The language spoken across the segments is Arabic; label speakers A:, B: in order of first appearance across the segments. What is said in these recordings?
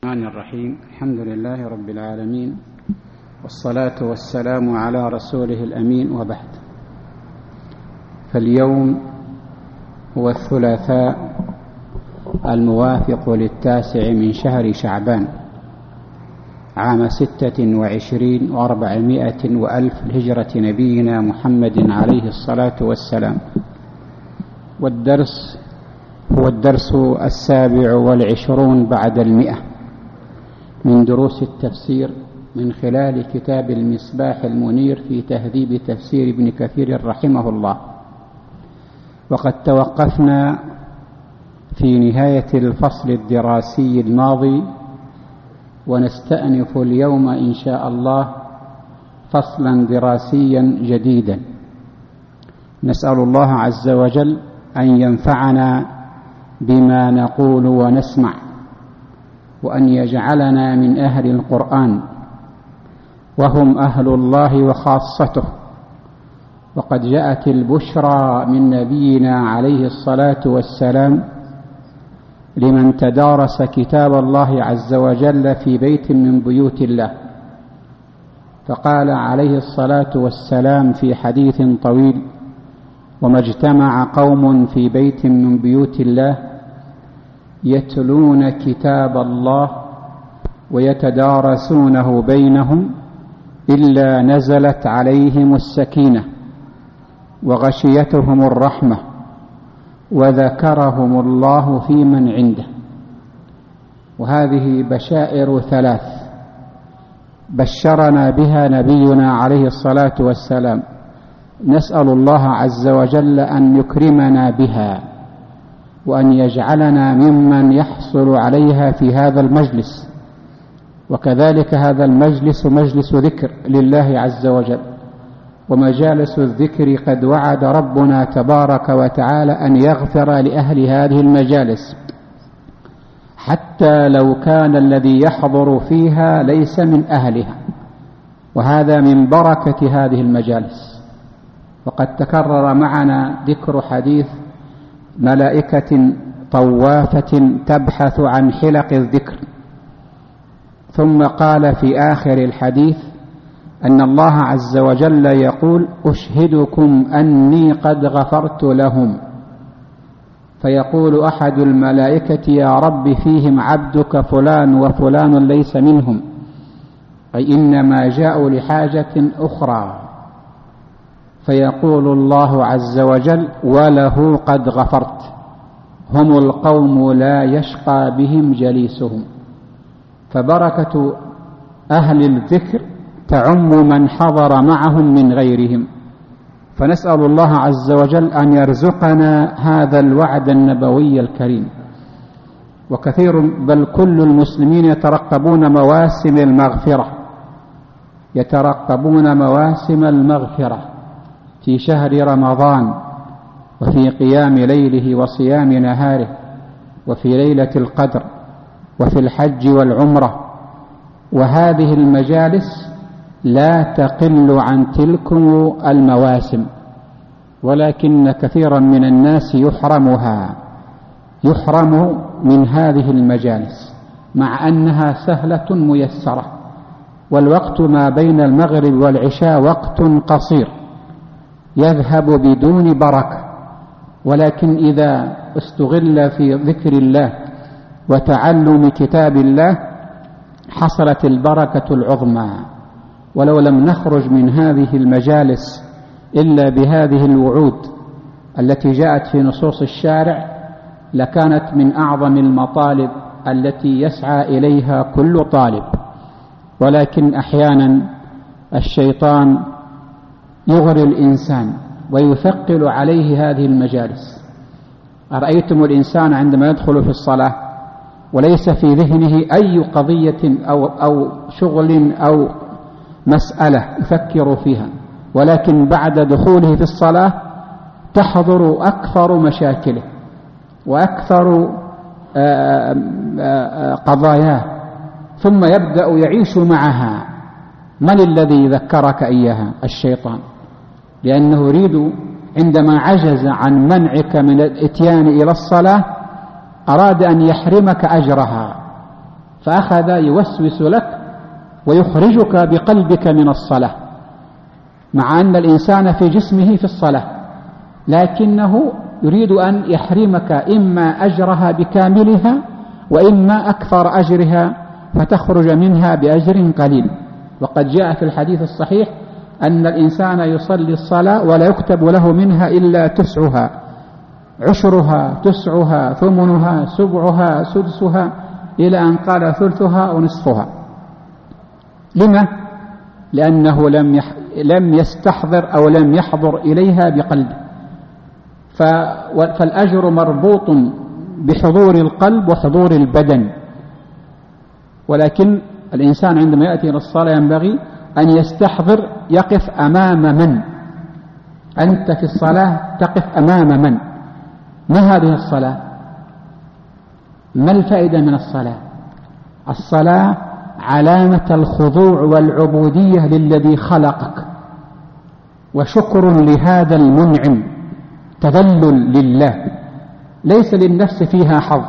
A: الرحمن الرحيم. الحمد لله رب العالمين، والصلاة والسلام على رسوله الأمين، وبعد. فاليوم هو الثلاثاء الموافق 9 من شهر شعبان عام 26 و400 وألف الهجرة نبينا محمد عليه الصلاة والسلام. والدرس هو الدرس 27 بعد 100 من دروس التفسير من خلال كتاب المصباح المنير في تهذيب تفسير ابن كثير رحمه الله. وقد توقفنا في نهاية الفصل الدراسي الماضي، ونستأنف اليوم إن شاء الله فصلا دراسيا جديدا. نسأل الله عز وجل أن ينفعنا بما نقول ونسمع، وأن يجعلنا من أهل القرآن، وهم أهل الله وخاصته. وقد جاءت البشرى من نبينا عليه الصلاة والسلام لمن تدارس كتاب الله عز وجل في بيت من بيوت الله، فقال عليه الصلاة والسلام في حديث طويل: وما اجتمع قوم في بيت من بيوت الله يتلون كتاب الله ويتدارسونه بينهم إلا نزلت عليهم السكينة وغشيتهم الرحمة وذكرهم الله في من عنده. وهذه بشائر 3 بشرنا بها نبينا عليه الصلاة والسلام، نسأل الله عز وجل أن يكرمنا بها، وأن يجعلنا ممن يحصل عليها في هذا المجلس. وكذلك هذا المجلس مجلس ذكر لله عز وجل، ومجالس الذكر قد وعد ربنا تبارك وتعالى أن يغفر لأهل هذه المجالس، حتى لو كان الذي يحضر فيها ليس من أهلها، وهذا من بركة هذه المجالس. وقد تكرر معنا ذكر حديث ملائكة طوافة تبحث عن حلق الذكر، ثم قال في آخر الحديث أن الله عز وجل يقول: أشهدكم أني قد غفرت لهم. فيقول أحد الملائكة: يا رب فيهم عبدك فلان وفلان ليس منهم، أي إنما جاءوا لحاجة أخرى. فيقول الله عز وجل: وله قد غفرت. هم القوم لا يشقى بهم جليسهم. فبركة أهل الذكر تعم من حضر معهم من غيرهم. فنسأل الله عز وجل أن يرزقنا هذا الوعد النبوي الكريم. وكثير بل كل المسلمين يترقبون مواسم المغفرة، يترقبون مواسم المغفرة في شهر رمضان، وفي قيام ليله وصيام نهاره، وفي ليلة القدر، وفي الحج والعمرة. وهذه المجالس لا تقل عن تلكم المواسم، ولكن كثيرا من الناس يحرم من هذه المجالس، مع أنها سهلة ميسرة. والوقت ما بين المغرب والعشاء وقت قصير يذهب بدون بركة، ولكن إذا استغل في ذكر الله وتعلم كتاب الله حصلت البركة العظمى. ولو لم نخرج من هذه المجالس إلا بهذه الوعود التي جاءت في نصوص الشارع لكانت من أعظم المطالب التي يسعى إليها كل طالب. ولكن أحيانا الشيطان يغري الإنسان ويثقل عليه هذه المجالس. أرأيتم الإنسان عندما يدخل في الصلاة وليس في ذهنه أي قضية أو شغل أو مسألة يفكر فيها، ولكن بعد دخوله في الصلاة تحضر أكثر مشاكله وأكثر قضاياه، ثم يبدأ يعيش معها. من الذي ذكرك إياها؟ الشيطان، لأنه يريد عندما عجز عن منعك من الإتيان إلى الصلاة أراد أن يحرمك أجرها، فأخذ يوسوس لك ويخرجك بقلبك من الصلاة، مع أن الإنسان في جسمه في الصلاة، لكنه يريد أن يحرمك إما أجرها بكاملها وإما أكثر أجرها فتخرج منها بأجر قليل. وقد جاء في الحديث الصحيح أن الإنسان يصلي الصلاة ولا يكتب له منها إلا تسعها، عشرها، تسعها، ثمنها، سبعها، سدسها، إلى أن قال ثلثها ونصفها. لما؟ لأنه لم يستحضر أو لم يحضر إليها بقلبه. فالأجر مربوط بحضور القلب وحضور البدن. ولكن الإنسان عندما يأتي إلى الصلاة ينبغي أن يستحضر يقف أمام من. أنت في الصلاة تقف أمام من؟ ما هذه الصلاة؟ ما الفائدة من الصلاة؟ الصلاة علامة الخضوع والعبودية للذي خلقك، وشكر لهذا المنعم، تذلل لله، ليس للنفس فيها حظ.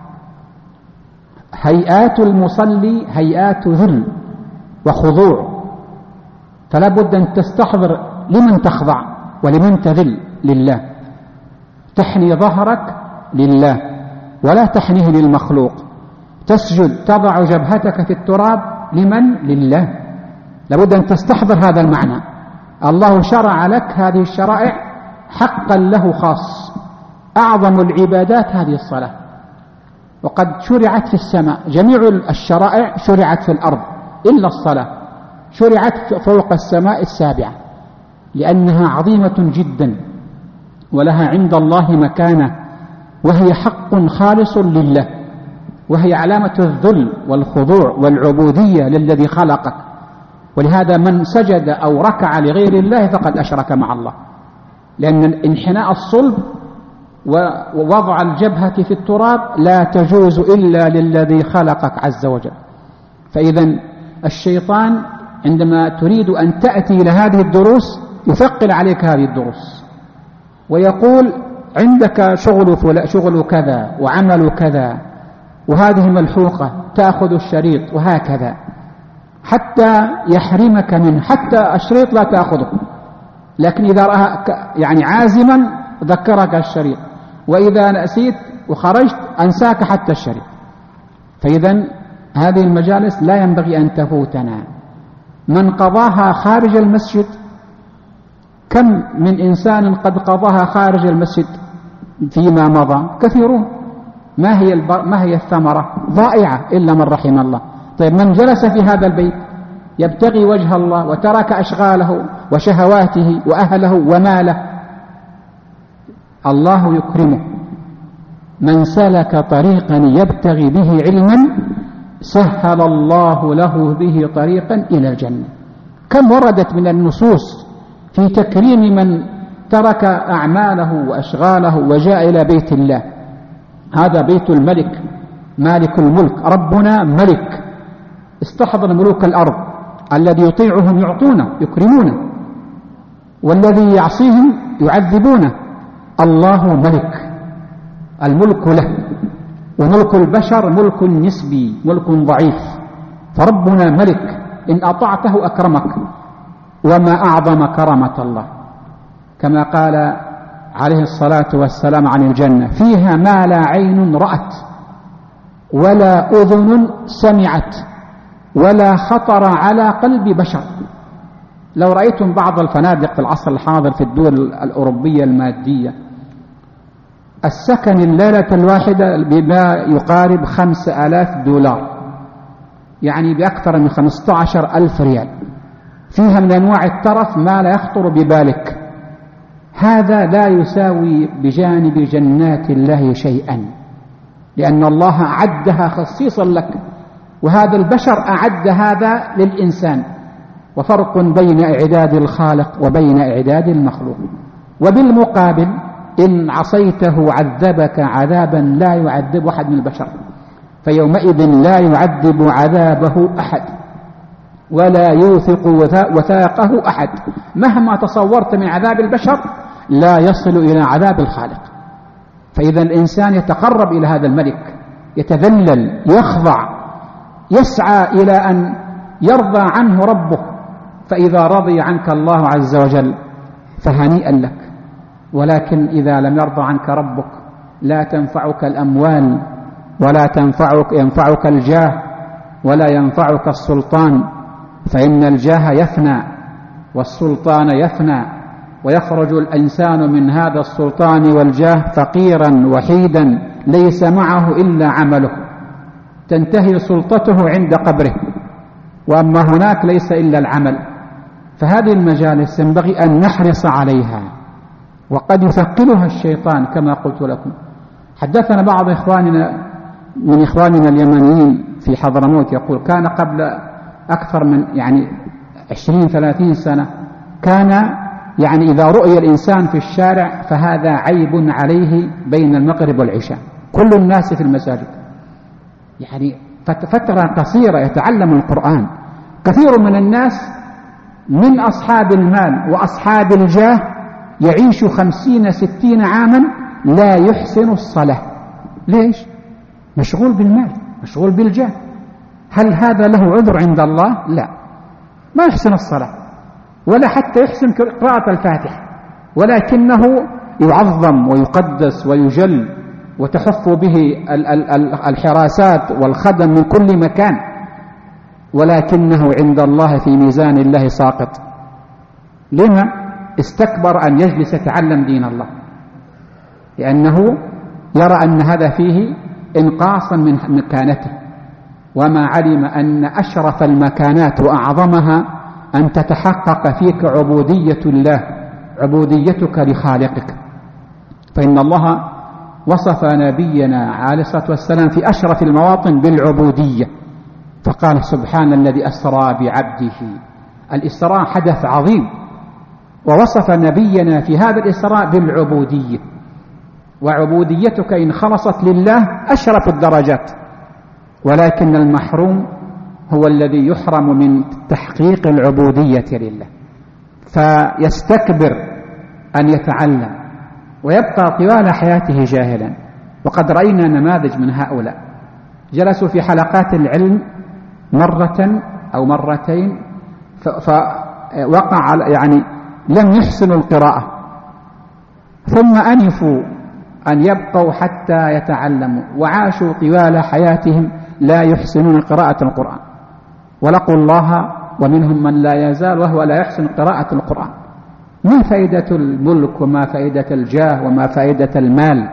A: هيئات المصلي هيئات ذل وخضوع، فلا بد أن تستحضر لمن تخضع ولمن تذل. لله، تحني ظهرك لله ولا تحنيه للمخلوق. تسجد تضع جبهتك في التراب لمن؟ لله. لابد أن تستحضر هذا المعنى. الله شرع لك هذه الشرائع حقا له خاص. أعظم العبادات هذه الصلاة، وقد شرعت في السماء. جميع الشرائع شرعت في الأرض إلا الصلاة، شرعت فوق السماء السابعة، لأنها عظيمة جدا ولها عند الله مكانة، وهي حق خالص لله، وهي علامة الذل والخضوع والعبودية للذي خلقك. ولهذا من سجد أو ركع لغير الله فقد أشرك مع الله، لأن انحناء الصلب ووضع الجبهة في التراب لا تجوز إلا للذي خلقك عز وجل. فإذا الشيطان عندما تريد أن تأتي إلى هذه الدروس يثقل عليك هذه الدروس ويقول عندك شغل كذا وعمل كذا وهذه ملحوقة، تأخذ الشريط وهكذا، حتى يحرمك منه. حتى الشريط لا تأخذه، لكن إذا رأى يعني عازما ذكرك الشريط، وإذا نسيت وخرجت أنساك حتى الشريط. فإذا هذه المجالس لا ينبغي أن تفوتنا. من قضاها خارج المسجد، كم من إنسان قد قضاها خارج المسجد فيما مضى؟ كثيرون. ما هي الثمرة؟ ضائعة إلا من رحم الله. طيب من جلس في هذا البيت يبتغي وجه الله وترك أشغاله وشهواته وأهله وماله، الله يكرمه. من سلك طريقا يبتغي به علما سهل الله له به طريقا إلى الجنة. كم وردت من النصوص في تكريم من ترك أعماله وأشغاله وجاء إلى بيت الله. هذا بيت الملك، مالك الملك، ربنا ملك، استحضر ملوك الأرض. الذي يطيعهم يعطونه يكرمونه، والذي يعصيهم يعذبونه. الله ملك، الملك له، وملك البشر ملك نسبي، ملك ضعيف. فربنا ملك، إن أطعته أكرمك. وما أعظم كرامة الله، كما قال عليه الصلاة والسلام عن الجنة: فيها ما لا عين رأت ولا أذن سمعت ولا خطر على قلب بشر. لو رأيتم بعض الفنادق في العصر الحاضر في الدول الأوروبية المادية، السكن الليلة الواحدة بما يقارب 5000 دولار، يعني بأكثر من 15,000 ريال. فيها من أنواع الترف ما لا يخطر ببالك. هذا لا يساوي بجانب جنات الله شيئا، لأن الله أعدها خصيصا لك، وهذا البشر أعد هذا للإنسان. وفرق بين إعداد الخالق وبين إعداد المخلوق. وبالمقابل إن عصيته عذبك عذابا لا يعذب أحد من البشر، فيومئذ لا يعذب عذابه أحد ولا يوثق وثاقه أحد. مهما تصورت من عذاب البشر لا يصل إلى عذاب الخالق. فإذا الإنسان يتقرب إلى هذا الملك، يتذلل، يخضع، يسعى إلى أن يرضى عنه ربه، فإذا رضي عنك الله عز وجل فهنيئا لك. ولكن إذا لم يرضى عنك ربك لا تنفعك الأموال، ولا ينفعك الجاه، ولا ينفعك السلطان، فإن الجاه يفنى والسلطان يفنى، ويخرج الإنسان من هذا السلطان والجاه فقيرا وحيدا ليس معه إلا عمله، تنتهي سلطته عند قبره، وأما هناك ليس إلا العمل. فهذه المجالس ينبغي أن نحرص عليها، وقد يثقلها الشيطان كما قلت لكم. حدثنا بعض من إخواننا اليمنيين في حضرموت يقول كان قبل أكثر من 20-30 سنة كان إذا رؤي الإنسان في الشارع فهذا عيب عليه بين المغرب والعشاء، كل الناس في المساجد، فترة قصيرة يتعلم القرآن. كثير من الناس من أصحاب المال وأصحاب الجاه يعيش 50-60 عاما لا يحسن الصلاة. ليش؟ مشغول بالمال، مشغول بالجاه. هل هذا له عذر عند الله؟ لا، ما يحسن الصلاة ولا حتى يحسن قراءة الفاتحة، ولكنه يعظم ويقدس ويجل وتحف به الحراسات والخدم من كل مكان، ولكنه عند الله في ميزان الله ساقط. لما؟ استكبر أن يجلس يتعلم دين الله، لأنه يرى أن هذا فيه إنقاصا من مكانته، وما علم أن أشرف المكانات وأعظمها أن تتحقق فيك عبودية الله، عبوديتك لخالقك. فإن الله وصف نبينا عليه الصلاة والسلام في أشرف المواطن بالعبودية، فقال سبحان الذي أسرى بعبده. الإسراء حدث عظيم، ووصف نبينا في هذا الإسراء بالعبودية، وعبوديتك إن خلصت لله أشرف الدرجات، ولكن المحروم هو الذي يحرم من تحقيق العبودية لله، فيستكبر أن يتعلم ويبقى طوال حياته جاهلا. وقد رأينا نماذج من هؤلاء جلسوا في حلقات العلم مرة أو مرتين فوقع لم يحسنوا القراءة، ثم أنفوا أن يبقوا حتى يتعلموا، وعاشوا طوال حياتهم لا يحسنون قراءة القرآن، ولقوا الله ومنهم من لا يزال وهو لا يحسن قراءة القرآن. ما فائدة الملك وما فائدة الجاه وما فائدة المال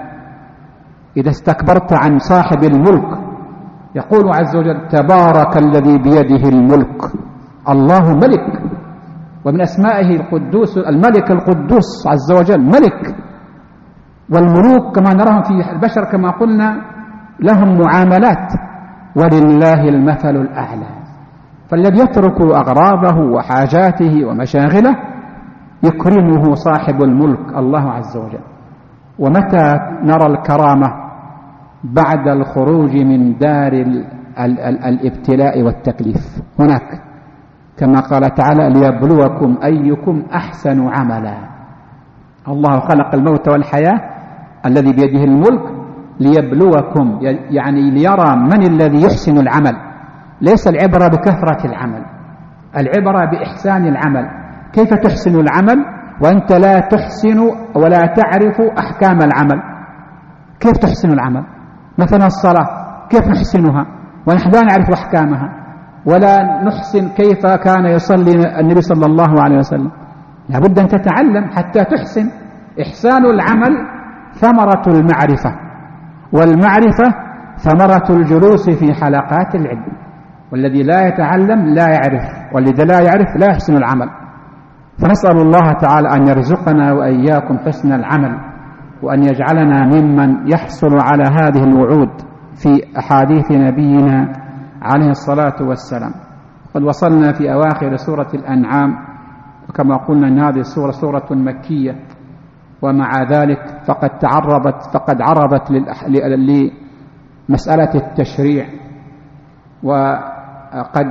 A: إذا استكبرت عن صاحب الملك؟ يقول عز وجل تبارك الذي بيده الملك. الله ملك، ومن أسمائه القدوس الملك القدوس عز وجل ملك. والملوك كما نراهم في البشر كما قلنا لهم معاملات، ولله المثل الأعلى. فالذي يترك أغراضه وحاجاته ومشاغله يكرمه صاحب الملك الله عز وجل. ومتى نرى الكرامة؟ بعد الخروج من دار الابتلاء والتكليف. هناك كما قال تعالى ليبلوكم أيكم أحسن عملا. الله خلق الموت والحياة الذي بيده الملك ليبلوكم، ليرى من الذي يحسن العمل. ليس العبرة بكثرة العمل، العبرة بإحسان العمل. كيف تحسن العمل وأنت لا تحسن ولا تعرف أحكام العمل؟ كيف تحسن العمل؟ مثلا الصلاة كيف نحسنها ونحن لا نعرف أحكامها، ولا نحسن كيف كان يصلي النبي صلى الله عليه وسلم؟ لابد أن تتعلم حتى تحسن. إحسان العمل ثمرة المعرفة، والمعرفة ثمرة الجلوس في حلقات العلم. والذي لا يتعلم لا يعرف، والذي لا يعرف لا يحسن العمل. فنسأل الله تعالى أن يرزقنا وإياكم حسن العمل، وأن يجعلنا ممن يحصل على هذه الوعود في أحاديث نبينا عليه الصلاة والسلام. قد وصلنا في أواخر سورة الأنعام، وكما قلنا أن هذه السورة سورة مكية، ومع ذلك فقد عرضت لمسألة التشريع، وقد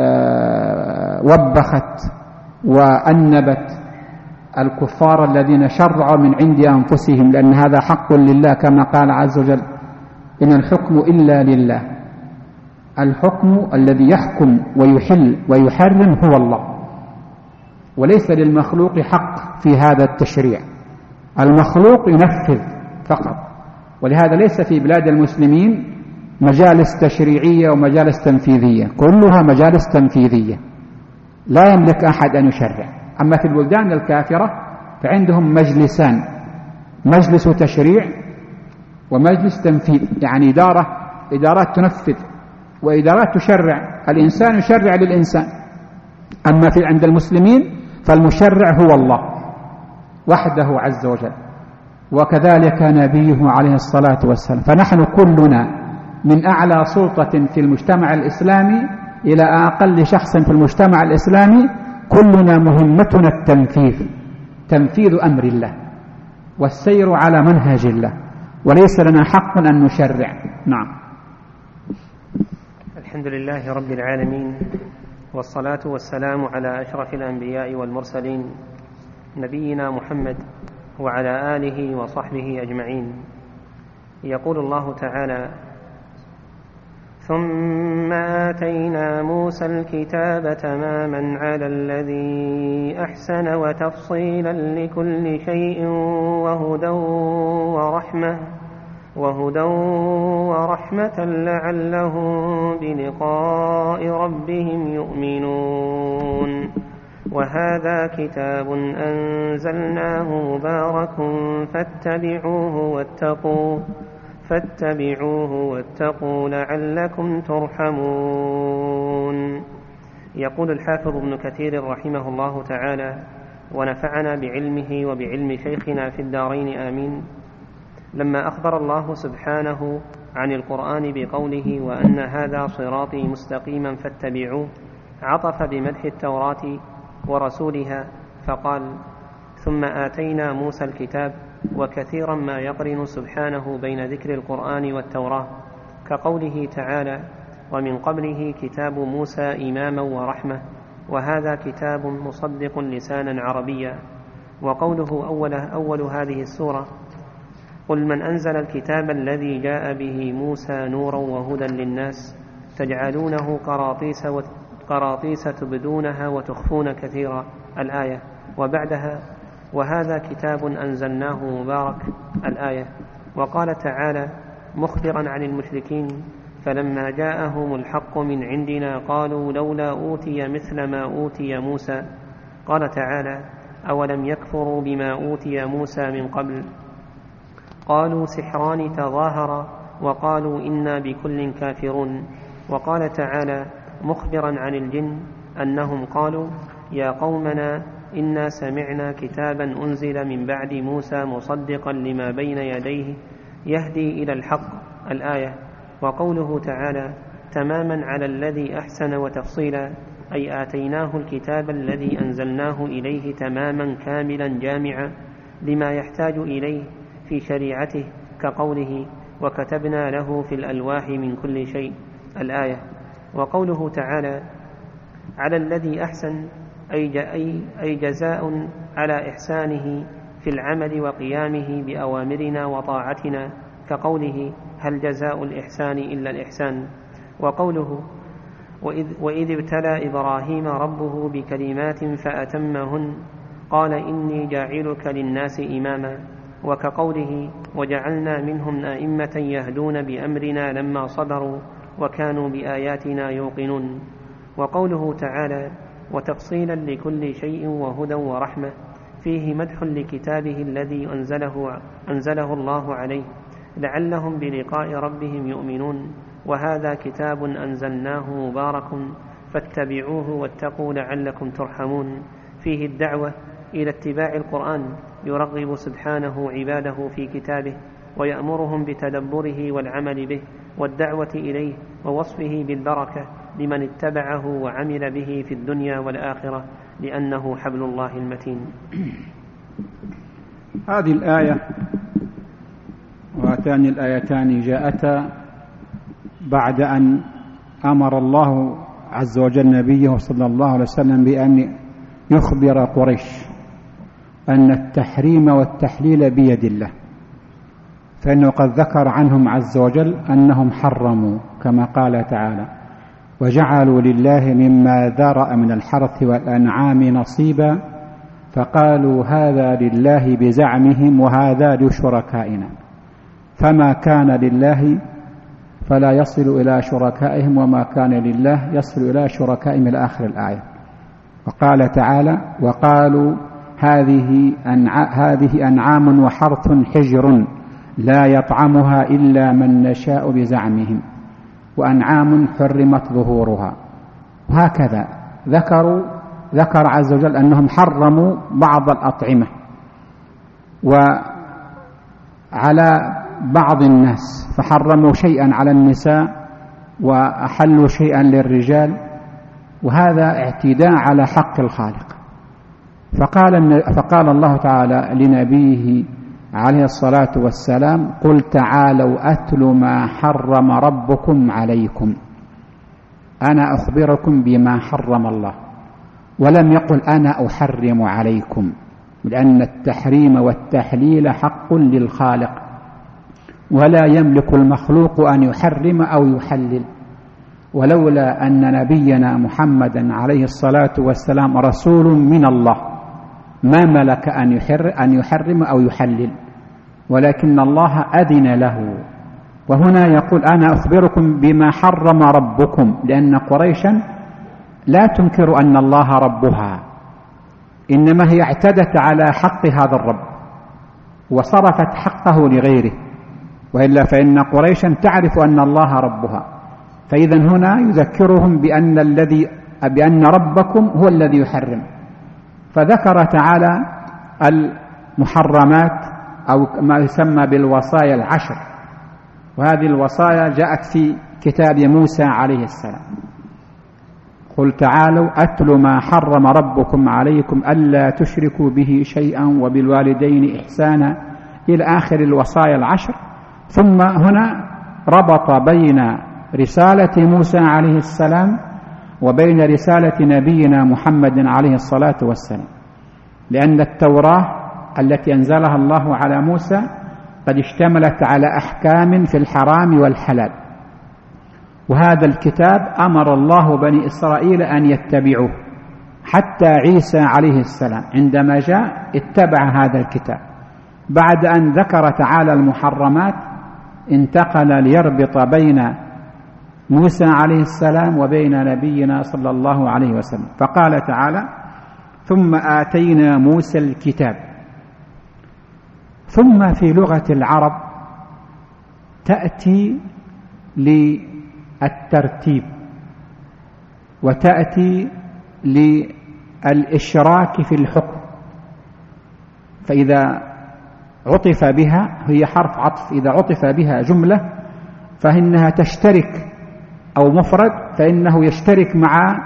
A: وبخت وأنبت الكفار الذين شرعوا من عند أنفسهم، لأن هذا حق لله كما قال عز وجل إن الحكم إلا لله. الحكم الذي يحكم ويحل ويحرم هو الله، وليس للمخلوق حق في هذا التشريع، المخلوق ينفذ فقط. ولهذا ليس في بلاد المسلمين مجالس تشريعية ومجالس تنفيذية، كلها مجالس تنفيذية، لا يملك أحد أن يشرع. أما في البلدان الكافرة فعندهم مجلسان، مجلس تشريع ومجلس تنفيذ، يعني إدارات تنفذ وإدارات تشرع، الإنسان يشرع للإنسان. أما عند المسلمين فالمشرع هو الله وحده عز وجل، وكذلك نبيه عليه الصلاة والسلام. فنحن كلنا من أعلى سلطة في المجتمع الإسلامي إلى أقل شخص في المجتمع الإسلامي، كلنا مهمتنا التنفيذ، تنفيذ أمر الله والسير على منهج الله، وليس لنا حق أن نشرع. نعم.
B: الحمد لله رب العالمين، والصلاة والسلام على أشرف الأنبياء والمرسلين، نبينا محمد وعلى آله وصحبه أجمعين. يقول الله تعالى: ثم آتينا موسى الكتاب تماما على الذي أحسن وتفصيلا لكل شيء وهدى ورحمة لعلهم بلقاء ربهم يؤمنون. وهذا كتاب أنزلناه مبارك فاتبعوه واتقوا لعلكم ترحمون. يقول الحافظ ابن كثير رحمه الله تعالى، ونفعنا بعلمه وبعلم شيخنا في الدارين آمين، لما أخبر الله سبحانه عن القرآن بقوله: وأن هذا صراطي مستقيما فاتبعوه، عطف بمدح التوراة ورسولها فقال: ثم آتينا موسى الكتاب. وكثيرا ما يقرن سبحانه بين ذكر القرآن والتوراة، كقوله تعالى: ومن قبله كتاب موسى إماما ورحمة، وهذا كتاب مصدق لسانا عربيا. وقوله أول هذه السورة: قل من أنزل الكتاب الذي جاء به موسى نورا وهدى للناس تجعلونه قراطيس تبدونها وتخفون كثيرا، الآية. وبعدها: وهذا كتاب أنزلناه مبارك، الآية. وقال تعالى مخبرا عن المشركين: فلما جاءهم الحق من عندنا قالوا لولا أوتي مثل ما أوتي موسى. قال تعالى: أولم يكفروا بما أوتي موسى من قبل، قالوا سحران تظاهرا وقالوا إنا بكل كافرون. وقال تعالى مخبرا عن الجن أنهم قالوا: يا قومنا إنا سمعنا كتابا أنزل من بعد موسى مصدقا لما بين يديه يهدي إلى الحق، الآية. وقوله تعالى تماما على الذي أحسن وتفصيلا، أي آتيناه الكتاب الذي أنزلناه إليه تماما كاملا جامعا لما يحتاج إليه في شريعته، كقوله: وكتبنا له في الألواح من كل شيء، الآية. وقوله تعالى على الذي أحسن، أي جزاء على إحسانه في العمل وقيامه بأوامرنا وطاعتنا، كقوله: هل جزاء الإحسان إلا الإحسان. وقوله: وإذ ابتلى إبراهيم ربه بكلمات فأتمهن قال إني جاعلك للناس إماما، وكقوله: وجعلنا منهم أئمة يهدون بأمرنا لما صبروا وكانوا بآياتنا يوقنون. وقوله تعالى وتفصيلا لكل شيء وهدى ورحمة، فيه مدح لكتابه الذي أنزله الله عليه لعلهم بلقاء ربهم يؤمنون. وهذا كتاب أنزلناه مبارك فاتبعوه واتقوا لعلكم ترحمون. فيه الدعوة إلى اتباع القرآن، يرغب سبحانه عباده في كتابه ويأمرهم بتدبره والعمل به والدعوة إليه، ووصفه بالبركة لمن اتبعه وعمل به في الدنيا والآخرة، لأنه حبل الله المتين.
A: هذه الآية وهاتان الآيتان جاءتا بعد أن أمر الله عز وجل نبيه صلى الله عليه وسلم بأن يخبر قريش أن التحريم والتحليل بيد الله، فإنه قد ذكر عنهم عز وجل أنهم حرموا كما قال تعالى: وجعلوا لله مما ذرأ من الحرث والأنعام نصيبا فقالوا هذا لله بزعمهم وهذا لشركائنا، فما كان لله فلا يصل إلى شركائهم وما كان لله يصل إلى شركائهم إلى آخر الآية. وقال تعالى وقالوا هذه أنعام وحرث حجر لا يطعمها إلا من نشاء بزعمهم وأنعام حرمت ظهورها. وهكذا ذكر عز وجل أنهم حرموا بعض الأطعمة وعلى بعض الناس، فحرموا شيئا على النساء وأحلوا شيئا للرجال، وهذا اعتداء على حق الخالق. فقال الله تعالى لنبيه عليه الصلاة والسلام قل تعالوا أتل ما حرم ربكم عليكم، أنا أخبركم بما حرم الله، ولم يقل أنا أحرم عليكم، لأن التحريم والتحليل حق للخالق، ولا يملك المخلوق أن يحرم أو يحلل. ولولا أن نبينا محمدا عليه الصلاة والسلام رسول من الله ما ملك أن يحرم أو يحلل، ولكن الله أذن له. وهنا يقول أنا أخبركم بما حرم ربكم، لأن قريشا لا تنكر أن الله ربها، إنما هي اعتدت على حق هذا الرب وصرفت حقه لغيره، وإلا فإن قريشا تعرف أن الله ربها. فإذا هنا يذكرهم بأن ربكم هو الذي يحرم. فذكر تعالى المحرمات أو ما يسمى بالوصايا العشر، وهذه الوصايا جاءت في كتاب موسى عليه السلام. قل تعالوا أتل ما حرم ربكم عليكم ألا تشركوا به شيئا وبالوالدين إحسانا إلى آخر الوصايا العشر. ثم هنا ربط بين رسالة موسى عليه السلام وبين رسالة نبينا محمد عليه الصلاة والسلام، لأن التوراة التي أنزلها الله على موسى قد اشتملت على أحكام في الحرام والحلال، وهذا الكتاب أمر الله بني إسرائيل أن يتبعوه، حتى عيسى عليه السلام عندما جاء اتبع هذا الكتاب. بعد أن ذكر تعالى المحرمات انتقل ليربط بين موسى عليه السلام وبين نبينا صلى الله عليه وسلم، فقال تعالى ثم آتينا موسى الكتاب. ثم في لغة العرب تأتي للترتيب وتأتي للإشراك في الحكم، فإذا عطف بها هي حرف عطف، إذا عطف بها جملة فإنها تشترك، أو مفرد فإنه يشترك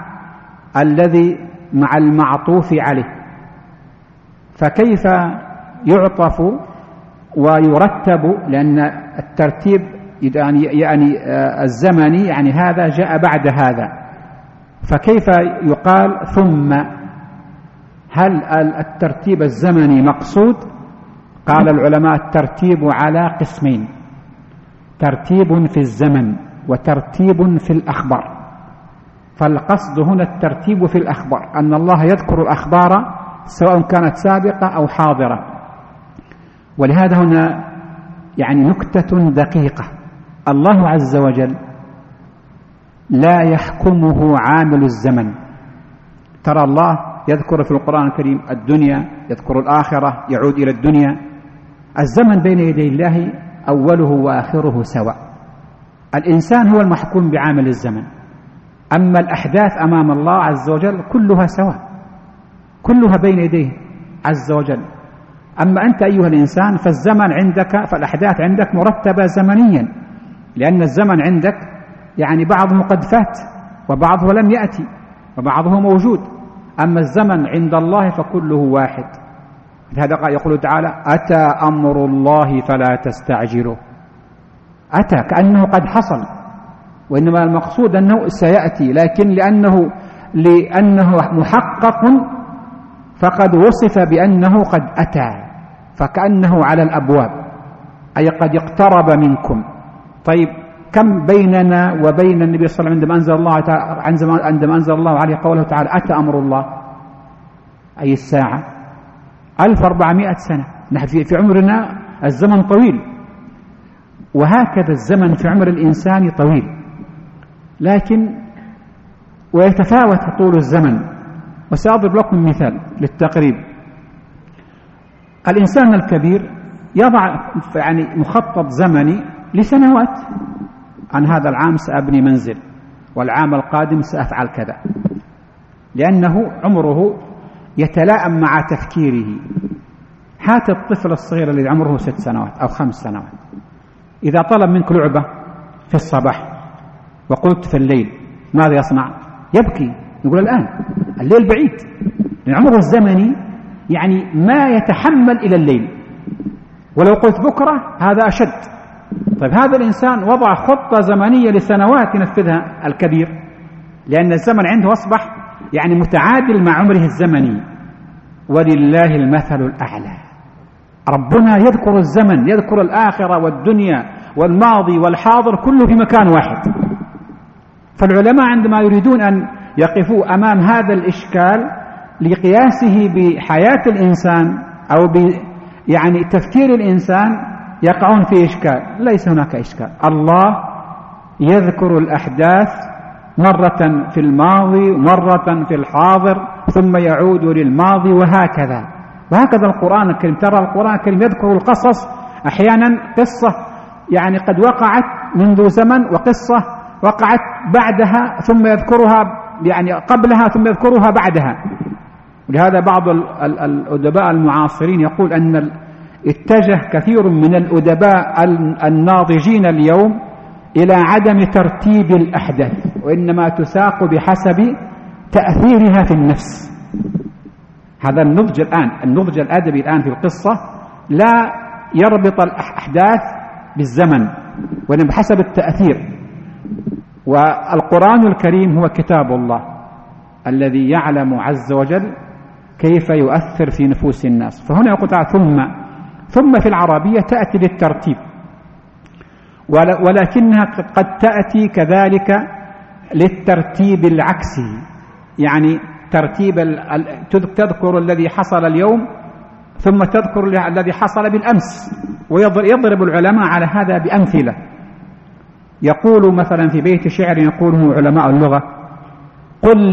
A: مع المعطوف عليه. فكيف يعطف ويرتب؟ لأن الترتيب يعني الزمني، يعني هذا جاء بعد هذا، فكيف يقال ثم؟ هل الترتيب الزمني مقصود؟ قال العلماء الترتيب على قسمين: ترتيب في الزمن وترتيب في الأخبار. فالقصد هنا الترتيب في الأخبار، أن الله يذكر الأخبار سواء كانت سابقة أو حاضرة. ولهذا هنا يعني نكتة دقيقة: الله عز وجل لا يحكمه عامل الزمن. ترى الله يذكر في القرآن الكريم الدنيا، يذكر الآخرة، يعود إلى الدنيا. الزمن بين يدي الله أوله وآخره سواء، الإنسان هو المحكوم بعامل الزمن، أما الأحداث أمام الله عز وجل كلها سواء، كلها بين يديه عز وجل. أما أنت أيها الإنسان فالزمن عندك، فالأحداث عندك مرتبة زمنيا، لأن الزمن عندك يعني بعضه قد فات وبعضه لم يأتي وبعضه موجود، أما الزمن عند الله فكله واحد. هذا يقول تعالى: أتى أمر الله فلا تستعجلوا. أتى كأنه قد حصل، وإنما المقصود أنه سيأتي، لكن لأنه محقق فقد وصف بأنه قد أتى، فكأنه على الأبواب، أي قد اقترب منكم. طيب، كم بيننا وبين النبي صلى الله عليه وسلم عندما أنزل الله عليه قوله تعالى أتى أمر الله، أي الساعة 1400 سنة. نحن في عمرنا الزمن طويل، وهكذا الزمن في عمر الإنسان طويل، لكن ويتفاوت طول الزمن. وسأضرب لكم مثال للتقريب. الإنسان الكبير يضع يعني مخطط زمني لسنوات، عن هذا العام سأبني منزل، والعام القادم سأفعل كذا، لأنه عمره يتلائم مع تفكيره. هات الطفل الصغير الذي عمره 6 سنوات أو 5 سنوات، إذا طلب منك لعبة في الصباح وقلت في الليل ماذا يصنع؟ يبكي، يقول الآن الليل بعيد، لأن عمره الزمني يعني ما يتحمل إلى الليل. ولو قلت بكرة هذا أشد. طيب هذا الإنسان وضع خطة زمنية لسنوات ينفذها الكبير، لأن الزمن عنده أصبح يعني متعادل مع عمره الزمني. ولله المثل الأعلى. ربنا يذكر الزمن، يذكر الآخرة والدنيا والماضي والحاضر كله في مكان واحد. فالعلماء عندما يريدون أن يقفوا أمام هذا الإشكال لقياسه بحياة الإنسان أو يعني تفكير الإنسان يقعون في إشكال. ليس هناك إشكال. الله يذكر الأحداث مرة في الماضي ومرة في الحاضر ثم يعود للماضي، وهكذا القرآن الكريم. ترى القرآن الكريم يذكر القصص أحيانا قصة يعني قد وقعت منذ زمن، وقصة وقعت بعدها ثم يذكرها يعني قبلها ثم يذكرها بعدها. ولهذا بعض الأدباء المعاصرين يقول أن اتجه كثير من الأدباء الناضجين اليوم إلى عدم ترتيب الأحداث، وإنما تساق بحسب تأثيرها في النفس. هذا النضج الآن، النضج الأدبي الآن في القصة لا يربط الأحداث بالزمن وإنما بحسب التأثير. والقرآن الكريم هو كتاب الله الذي يعلم عز وجل كيف يؤثر في نفوس الناس. فهنا يقول تعالى ثم في العربية تأتي للترتيب، ولكنها قد تأتي كذلك للترتيب العكسي، يعني ترتيب تذكر الذي حصل اليوم ثم تذكر الذي حصل بالأمس. ويضرب العلماء على هذا بأمثلة. يقول مثلا في بيت شعر يقوله علماء اللغة: قل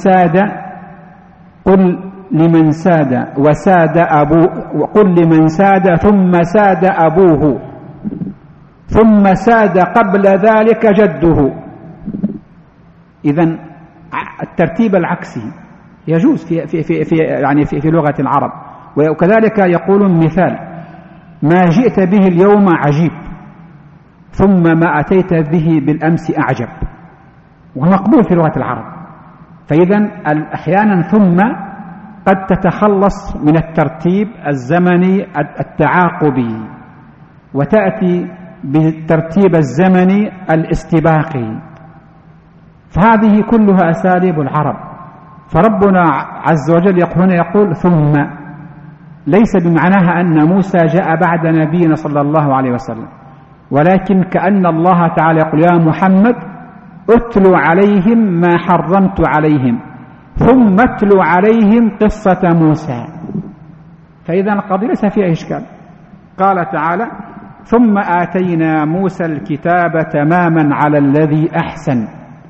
A: لمن ساد وساد أبوه، وقل لمن ساد ثم ساد أبوه ثم ساد قبل ذلك جده. إذن الترتيب العكسي يجوز في لغة العرب. وكذلك يقولون مثال: ما جئت به اليوم عجيب ثم ما أتيت به بالأمس أعجب، ومقبول في لغة العرب. فإذن أحيانا ثم قد تتخلص من الترتيب الزمني التعاقبي وتأتي بالترتيب الزمني الاستباقي. فهذه كلها أساليب العرب. فربنا عز وجل هنا يقول ثم، ليس بمعناها أن موسى جاء بعد نبينا صلى الله عليه وسلم، ولكن كأن الله تعالى يقول: يا محمد اتلو عليهم ما حرمت عليهم ثم اتلو عليهم قصة موسى. فإذا القضية ليس فيها إشكال. قال تعالى: ثم آتينا موسى الكتاب تماما على الذي أحسن.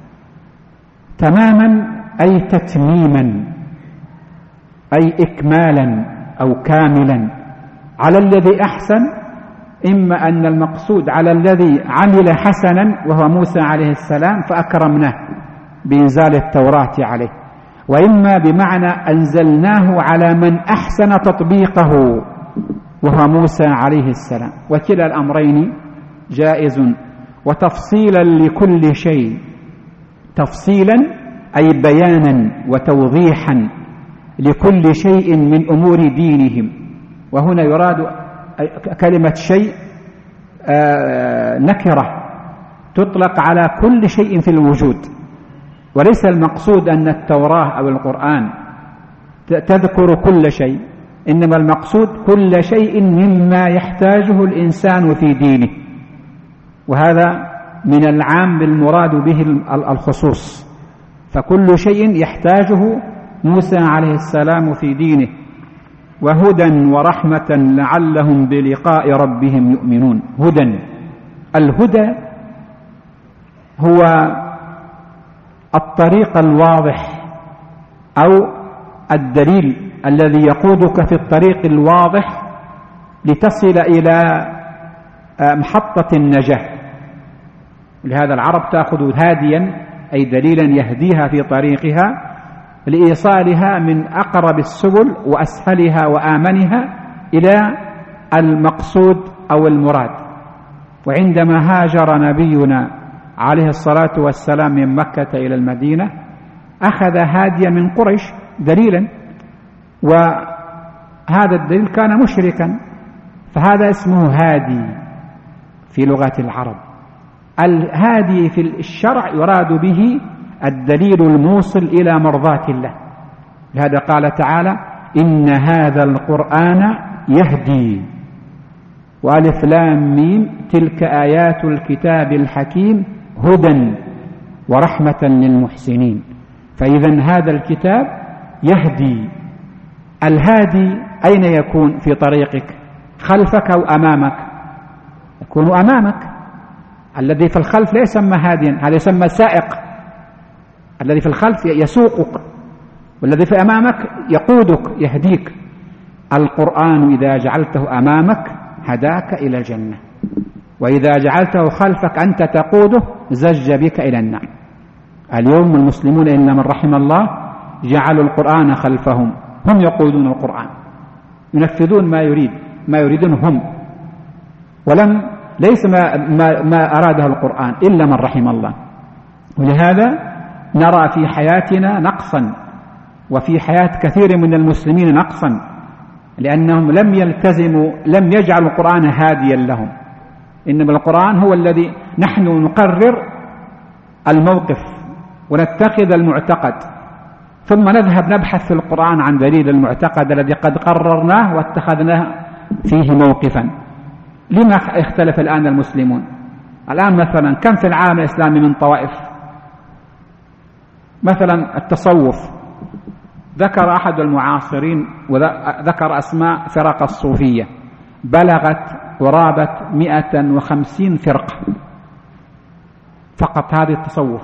A: تماما أي تتميما، أي إكمالا أو كاملا. على الذي أحسن، إما أن المقصود على الذي عمل حسنا وهو موسى عليه السلام فأكرمناه بإنزال التوراة عليه، وإما بمعنى أنزلناه على من أحسن تطبيقه وهو موسى عليه السلام. وكلا الأمرين جائز. وتفصيلا لكل شيء، تفصيلا أي بيانا وتوضيحا لكل شيء من أمور دينهم. وهنا يراد كلمة شيء نكرة تطلق على كل شيء في الوجود، وليس المقصود أن التوراة أو القرآن تذكر كل شيء، إنما المقصود كل شيء مما يحتاجه الإنسان في دينه. وهذا من العام بالمراد به الخصوص، فكل شيء يحتاجه موسى عليه السلام في دينه، وهدى ورحمة لعلهم بلقاء ربهم يؤمنون. هدى، الهدى هو الطريق الواضح أو الدليل الذي يقودك في الطريق الواضح لتصل إلى محطة النجاة. لهذا العرب تأخذ هاديا أي دليلا يهديها في طريقها لإيصالها من أقرب السبل وأسهلها وآمنها إلى المقصود أو المراد. وعندما هاجر نبينا عليه الصلاة والسلام من مكة إلى المدينة أخذ هاديا من قريش دليلا، وهذا الدليل كان مشركا، فهذا اسمه هادي في لغة العرب. الهادي في الشرع يراد به الدليل الموصل إلى مرضاة الله. لهذا قال تعالى: إن هذا القرآن يهدي، وألف لام ميم تلك آيات الكتاب الحكيم هدى ورحمة للمحسنين. فإذا هذا الكتاب يهدي. الهادي أين يكون في طريقك؟ خلفك أو أمامك؟ يكون أمامك. الذي في الخلف لا يسمى هاديا، هذا يسمى سائق. الذي في الخلف يسوقك، والذي في أمامك يقودك يهديك. القرآن إذا جعلته أمامك هداك إلى الجنة، وإذا جعلته خلفك أنت تقوده زج بك إلى النار. اليوم المسلمون إن من رحم الله جعلوا القرآن خلفهم، هم يقودون القرآن، ينفذون ما يريدون هم، ليس ما أراده القرآن إلا من رحم الله. ولهذا نرى في حياتنا نقصا، وفي حياة كثير من المسلمين نقصا، لأنهم لم يجعلوا القرآن هاديا لهم. إنما القرآن هو الذي نحن نقرر الموقف ونتخذ المعتقد، ثم نذهب نبحث في القرآن عن دليل المعتقد الذي قد قررناه واتخذناه فيه موقفا. لما اختلف الآن المسلمون؟ الآن مثلا كم في العالم الإسلامي من طوائف؟ مثلا التصوف، ذكر أحد المعاصرين وذكر أسماء فرق الصوفية، بلغت قرابة 150 فرقة فقط. هذه التصوف.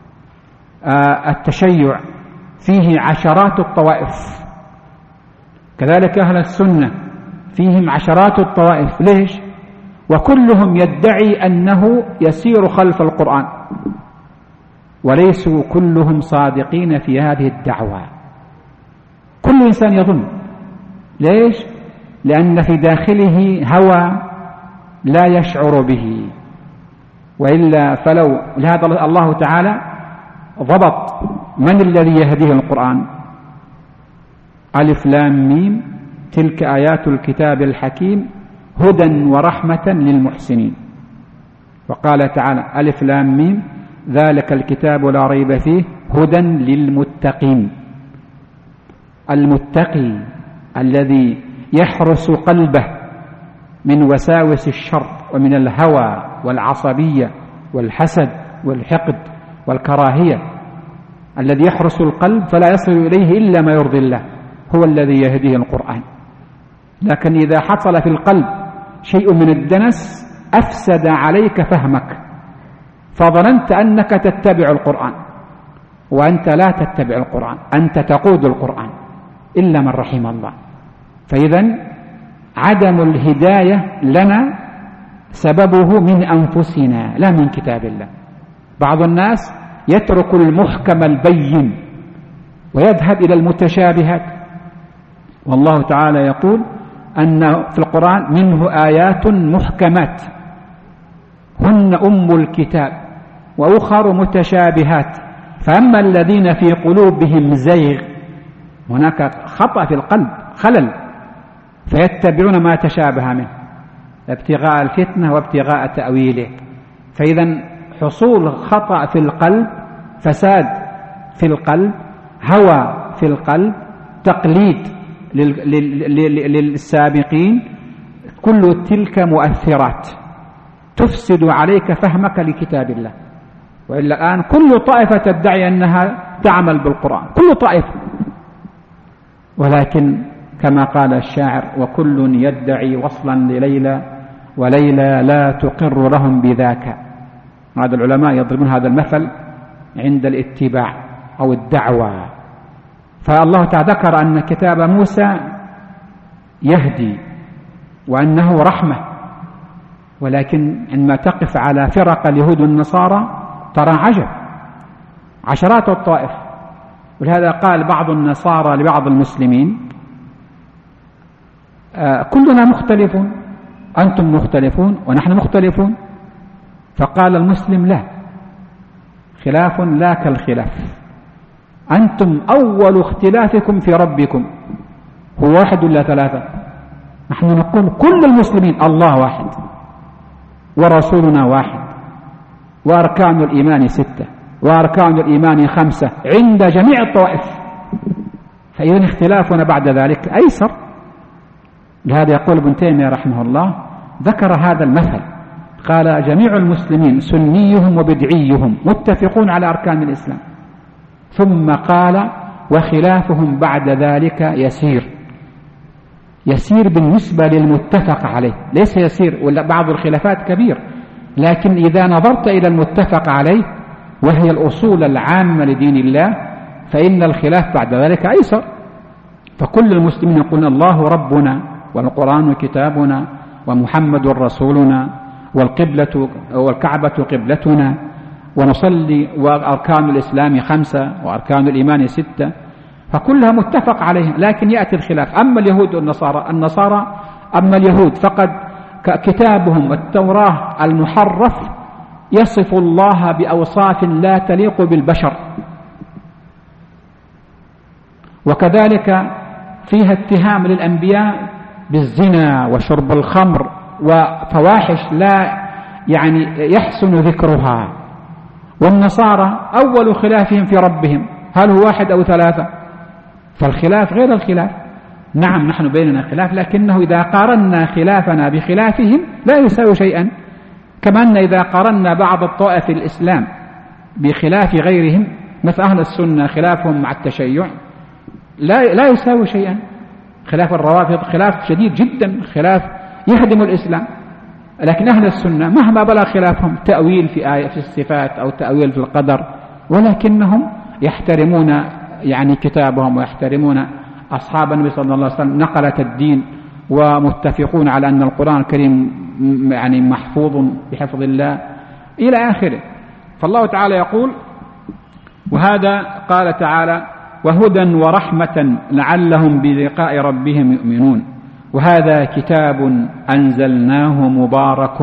A: التشيع فيه عشرات الطوائف، كذلك أهل السنة فيهم عشرات الطوائف. ليش؟ وكلهم يدعي أنه يسير خلف القرآن، وليسوا كلهم صادقين في هذه الدعوة. كل إنسان يظن. ليش؟ لأن في داخله هوى لا يشعر به، وإلا فلو. لهذا الله تعالى ضبط من الذي يهديه القرآن: ألف لام ميم تلك آيات الكتاب الحكيم هدى ورحمة للمحسنين. وقال تعالى: ألف لام ميم ذلك الكتاب لا ريب فيه هدى للمتقين. المتقي الذي يحرس قلبه من وساوس الشر ومن الهوى والعصبية والحسد والحقد والكراهية، الذي يحرس القلب فلا يصل إليه إلا ما يرضي الله، هو الذي يهديه القرآن. لكن إذا حصل في القلب شيء من الدنس أفسد عليك فهمك، فظننت أنك تتبع القرآن، وأنت لا تتبع القرآن، أنت تقود القرآن إلا من رحم الله. فإذن عدم الهداية لنا سببه من أنفسنا لا من كتاب الله. بعض الناس يترك المحكم البين ويذهب إلى المتشابهات، والله تعالى يقول أن في القرآن منه آيات محكمات هن أم الكتاب وأخر متشابهات، فأما الذين في قلوبهم زيغ، هناك خطأ في القلب، خلل، فيتبعون ما تشابه منه ابتغاء الفتنة وابتغاء تأويله. فإذا حصول خطأ في القلب، فساد في القلب، هوى في القلب، تقليد للسابقين، كل تلك مؤثرات تفسد عليك فهمك لكتاب الله. وإلا الآن كل طائفة تدعي أنها تعمل بالقرآن، كل طائفة، ولكن كما قال الشاعر: وكل يدعي وصلا لليلى وليلى لا تقر لهم بذاك. هذا العلماء يضربون هذا المثل عند الاتباع أو الدعوة. فالله تعالى ذكر أن كتاب موسى يهدي وأنه رحمة، ولكن عندما تقف على فرق اليهود والنصارى ترى عجب، عشرات الطائف. ولهذا قال بعض النصارى لبعض المسلمين: كلنا مختلفون، أنتم مختلفون ونحن مختلفون. فقال المسلم: لا، خلاف لا كالخلاف، أنتم أول اختلافكم في ربكم، هو واحد ولا ثلاثة؟ نحن نقول كل المسلمين الله واحد ورسولنا واحد وأركان الإيمان 6 وأركان الإيمان 5 عند جميع الطوائف، فإذن اختلافنا بعد ذلك أيسر. لهذا يقول ابن تيمية رحمه الله، ذكر هذا المثل، قال: جميع المسلمين سنيهم وبدعيهم متفقون على أركان الإسلام، ثم قال: وخلافهم بعد ذلك يسير. يسير بالنسبة للمتفق عليه، ليس يسير، ولا بعض الخلافات كبير، لكن إذا نظرت إلى المتفق عليه وهي الأصول العامة لدين الله فإن الخلاف بعد ذلك أيسر. فكل المسلمين يقولون الله ربنا والقرآن كتابنا ومحمد رسولنا والكعبة قبلتنا ونصلي وأركان الإسلام 5 وأركان الإيمان 6، فكلها متفق عليها. لكن يأتي الخلاف. أما اليهود والنصارى أما اليهود فقد كتابهم التوراة المحرف يصف الله بأوصاف لا تليق بالبشر، وكذلك فيها اتهام للأنبياء بالزنا وشرب الخمر وفواحش لا يحسن ذكرها. والنصارى أول خلافهم في ربهم هل هو 1 أو 3؟ فالخلاف غير الخلاف. نعم نحن بيننا خلاف، لكنه إذا قارنا خلافنا بخلافهم لا يساوي شيئا. كما أن إذا قارنا بعض الطوائف الإسلام بخلاف غيرهم مثل أهل السنة خلافهم مع التشيع لا يساوي شيئا. خلاف الروافض خلاف شديد جدا، خلاف يهدم الإسلام. لكن أهل السنة مهما بلغ خلافهم تأويل في آية في الصفات أو تأويل في القدر، ولكنهم يحترمون كتابهم ويحترمون أصحاب النبي صلى الله عليه وسلم نقلة الدين، ومتفقون على أن القرآن الكريم محفوظ بحفظ الله إلى آخره. فالله تعالى يقول: وهذا قال تعالى: وهدى ورحمة لعلهم بلقاء ربهم يؤمنون، وهذا كتاب أنزلناه مبارك.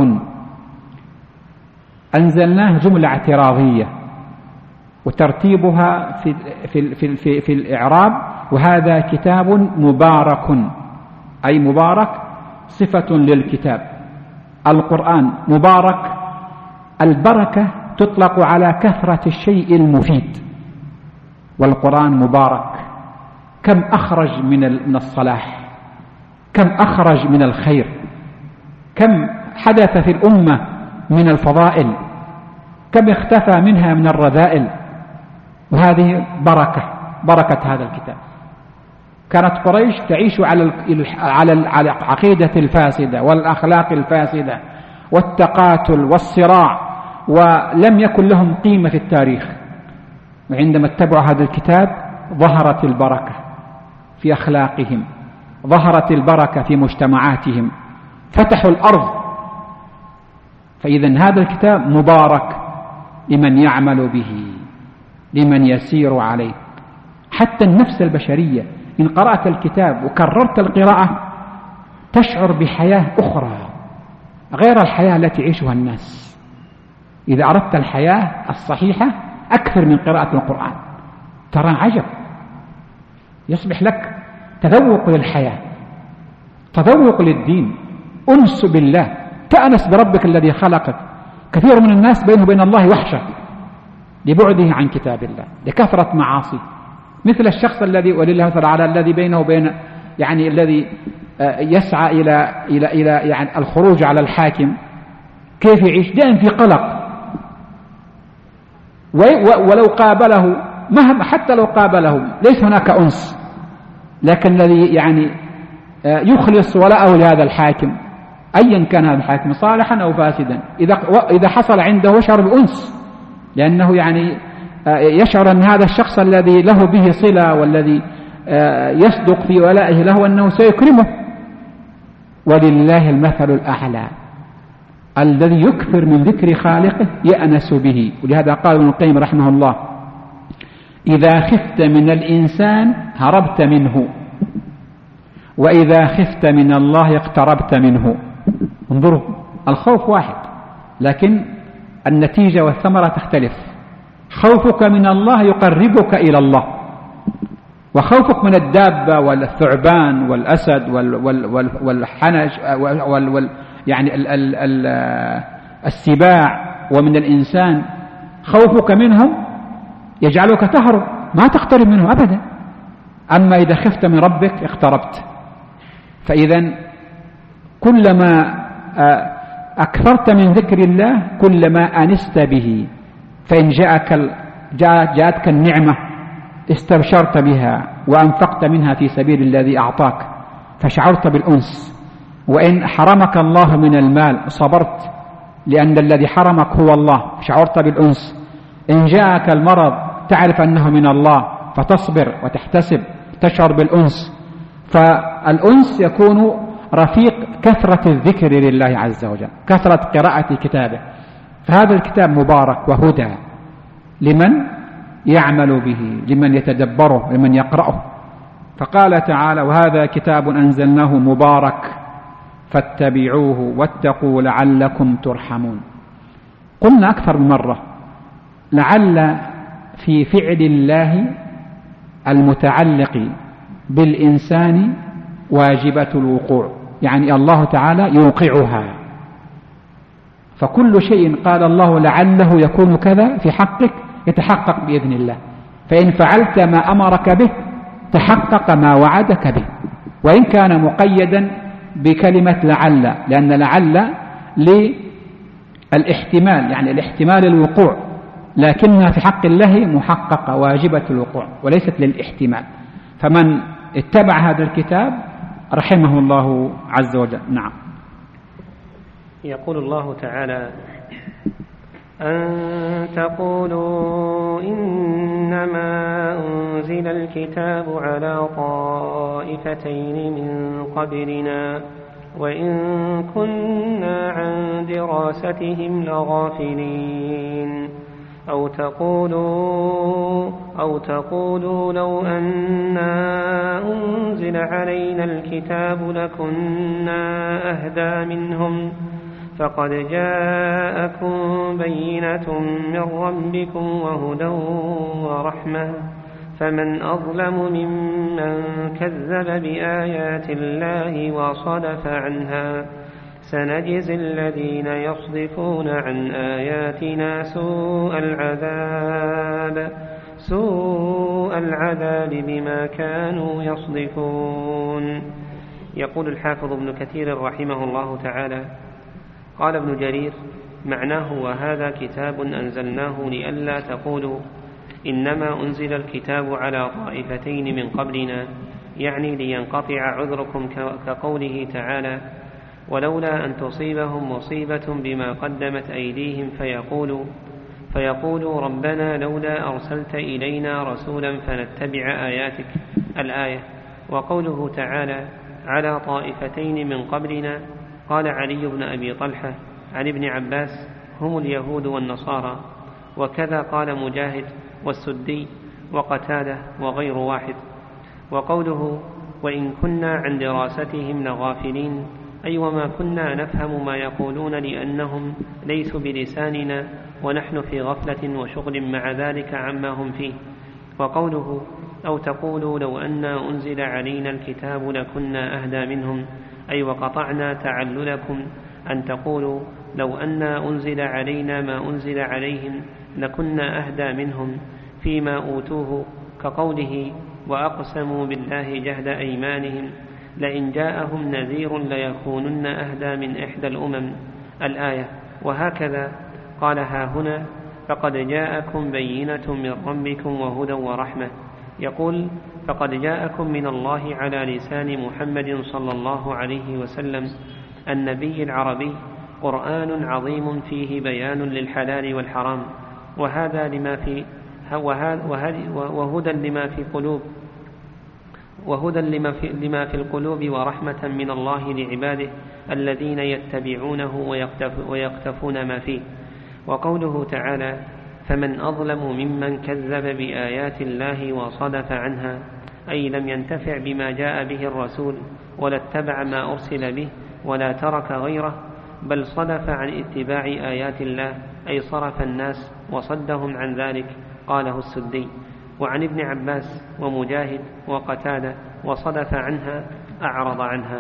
A: أنزلناه جملة اعتراضية، وترتيبها في الإعراب: وهذا كتاب مبارك، أي مبارك صفة للكتاب. القرآن مبارك، البركة تطلق على كثرة الشيء المفيد، والقرآن مبارك. كم أخرج من الصلاح، كم أخرج من الخير، كم حدث في الأمة من الفضائل، كم اختفى منها من الرذائل. وهذه بركة هذا الكتاب. كانت قريش تعيش على العقيدة الفاسدة والأخلاق الفاسدة والتقاتل والصراع، ولم يكن لهم قيمة في التاريخ. وعندما اتبعوا هذا الكتاب ظهرت البركة في أخلاقهم، ظهرت البركة في مجتمعاتهم، فتحوا الأرض. فإذن هذا الكتاب مبارك لمن يعمل به، لمن يسير عليه. حتى النفس البشرية إن قرأت الكتاب وكررت القراءة تشعر بحياة أخرى غير الحياة التي يعيشها الناس. إذا أردت الحياة الصحيحة أكثر من قراءة القرآن ترى عجب، يصبح لك تذوق للحياة، تذوق للدين، أنس بالله، تأنس بربك الذي خلقك. كثير من الناس بينه وبين الله وحشة لبعده عن كتاب الله، لكثرة معاصي. مثل الشخص الذي ولله تعالى الذي بينه وبين الذي يسعى إلى الخروج على الحاكم كيف يعيش؟ دائما في قلق. ولو قابله مهما، حتى لو قابله ليس هناك أنس. لكن الذي يعني يخلص ولاءه لهذا الحاكم أيا كان هذا الحاكم صالحا أو فاسدا، إذا حصل عنده يشعر بأنس، لأنه يعني يشعر أن هذا الشخص الذي له به صلة والذي يصدق في ولائه له أنه سيكرمه. ولله المثل الأعلى، الذي يكثر من ذكر خالقه يأنس به. ولهذا قال ابن القيم رحمه الله: إذا خفت من الإنسان هربت منه، وإذا خفت من الله اقتربت منه. انظروا، الخوف واحد لكن النتيجة والثمرة تختلف. خوفك من الله يقربك إلى الله، وخوفك من الدابة والثعبان والأسد والحنش يعني السباع ومن الإنسان، خوفك منهم يجعلك تهرب، ما تقترب منه أبدا. أما إذا خفت من ربك اقتربت. فإذا كلما أكثرت من ذكر الله كلما أنست به. فإن جاءتك النعمة استبشرت بها وأنفقت منها في سبيل الذي أعطاك فشعرت بالأنس. وإن حرمك الله من المال صبرت، لأن الذي حرمك هو الله، شعرت بالأنس. إن جاءك المرض تعرف أنه من الله فتصبر وتحتسب، تشعر بالأنس. فالأنس يكون رفيق كثرة الذكر لله عز وجل، كثرة قراءة كتابه. فهذا الكتاب مبارك وهدى لمن يعمل به، لمن يتدبره، لمن يقرأه. فقال تعالى: وهذا كتاب أنزلناه مبارك فاتبعوه واتقوا لعلكم ترحمون. قلنا أكثر من مرة لعل في فعل الله المتعلق بالإنسان واجبة الوقوع، يعني الله تعالى يوقعها. فكل شيء قال الله لعله يكون كذا في حقك يتحقق بإذن الله. فإن فعلت ما أمرك به تحقق ما وعدك به، وإن كان مقيدا بكلمة لعل، لأن لعل للاحتمال، يعني الاحتمال الوقوع، لكنها في حق الله محققة واجبة الوقوع وليست للاحتمال. فمن اتبع هذا الكتاب رحمه الله عز وجل. نعم.
B: يقول الله تعالى: أن تقولوا إنما أنزل الكتاب على طائفتين من قبلنا وإن كنا عن دراستهم لغافلين. أو تقولوا لو أنا أنزل علينا الكتاب لكنا أهدى منهم فقد جاءكم بينة من ربكم وهدى ورحمة فمن أظلم ممن كذب بآيات الله وصدف عنها سنجزي الذين يصدفون عن آياتنا سوء العذاب بما كانوا يصدفون. يقول الحافظ ابن كثير رحمه الله تعالى: قال ابن جرير: معناه وهذا كتاب أنزلناه لئلا تقولوا إنما أنزل الكتاب على طائفتين من قبلنا، يعني لينقطع عذركم، كقوله تعالى: ولولا أن تصيبهم مصيبة بما قدمت أيديهم فيقولوا ربنا لولا أرسلت إلينا رسولا فنتبع آياتك، الآية. وقوله تعالى: على طائفتين من قبلنا، قال علي بن أبي طلحة عن ابن عباس: هم اليهود والنصارى. وكذا قال مجاهد والسدي وقتادة وغير واحد. وقوله: وإن كنا عن دراستهم لغافلين، أي وما كنا نفهم ما يقولون لأنهم ليسوا بلساننا ونحن في غفلة وشغل مع ذلك عما هم فيه. وقوله: أو تقولوا لو أنا أنزل علينا الكتاب لكنا أهدى منهم، أي وقطعنا تعللكم أن تقولوا لو أنا أنزل علينا ما أنزل عليهم لكنا أهدى منهم فيما أوتوه، كقوله: وأقسموا بالله جهد أيمانهم لئن جاءهم نذير ليكونن أهدى من إحدى الأمم، الآية. وهكذا قال ها هنا فقد جاءكم بينة من ربكم وهدى ورحمة. يقول فقد جاءكم من الله على لسان محمد صلى الله عليه وسلم النبي العربي قرآن عظيم فيه بيان للحلال والحرام وهدى لما في القلوب ورحمة من الله لعباده الذين يتبعونه ويقتفون ما فيه. وقوله تعالى فمن أظلم ممن كذب بآيات الله وصدف عنها، أي لم ينتفع بما جاء به الرسول ولا اتبع ما أرسل به ولا ترك غيره، بل صدف عن اتباع آيات الله، أي صرف الناس وصدهم عن ذلك. قاله السدي. وعن ابن عباس ومجاهد وقتادة وصدف عنها أعرض عنها.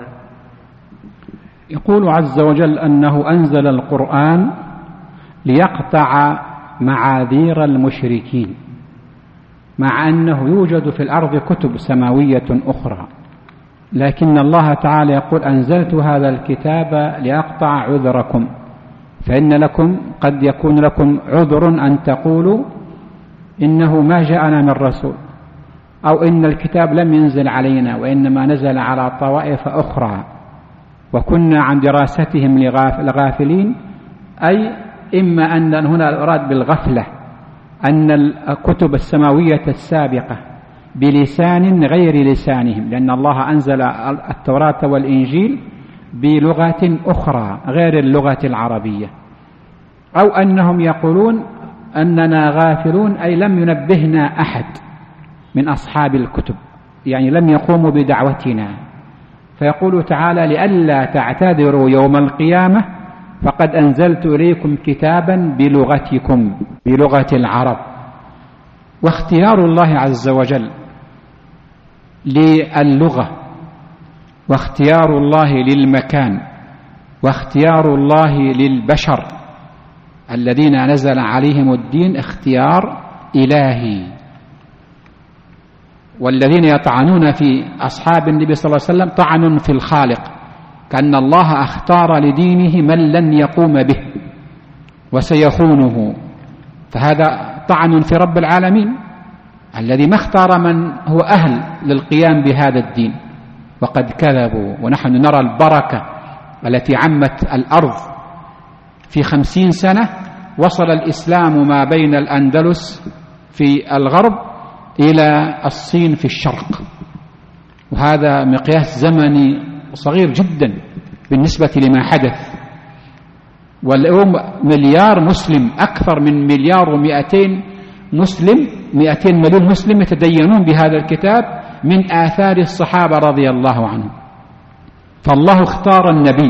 A: يقول عز وجل أنه أنزل القرآن ليقطع معاذير المشركين، مع أنه يوجد في الأرض كتب سماوية أخرى، لكن الله تعالى يقول أنزلت هذا الكتاب لأقطع عذركم، فإن لكم قد يكون لكم عذر أن تقولوا إنه ما جاءنا من رسول، أو إن الكتاب لم ينزل علينا وإنما نزل على طوائف أخرى وكنا عن دراستهم لغافلين، أي إما أن هنا أراد بالغفلة أن الكتب السماوية السابقة بلسان غير لسانهم، لأن الله أنزل التوراة والإنجيل بلغة أخرى غير اللغة العربية، أو أنهم يقولون أننا غافلون، أي لم ينبهنا أحد من أصحاب الكتب، يعني لم يقوموا بدعوتنا. فيقول تعالى لئلا تعتذروا يوم القيامة فقد أنزلت إليكم كتابا بلغتكم، بلغة العرب. واختيار الله عز وجل للغة، واختيار الله للمكان، واختيار الله للبشر الذين نزل عليهم الدين اختيار إلهي. والذين يطعنون في أصحاب النبي صلى الله عليه وسلم طعن في الخالق، كأن الله اختار لدينه من لن يقوم به وسيخونه، فهذا طعن في رب العالمين الذي ما اختار من هو أهل للقيام بهذا الدين، وقد كذبوا. ونحن نرى البركة التي عمت الأرض في 50 سنة، وصل الإسلام ما بين الأندلس في الغرب إلى الصين في الشرق، وهذا مقياس زمني صغير جدا بالنسبة لما حدث. واليوم مليار مسلم، أكثر من 1,200,000,000 مسلم، 200 مليون مسلم يتدينون بهذا الكتاب من آثار الصحابة رضي الله عنهم. فالله اختار النبي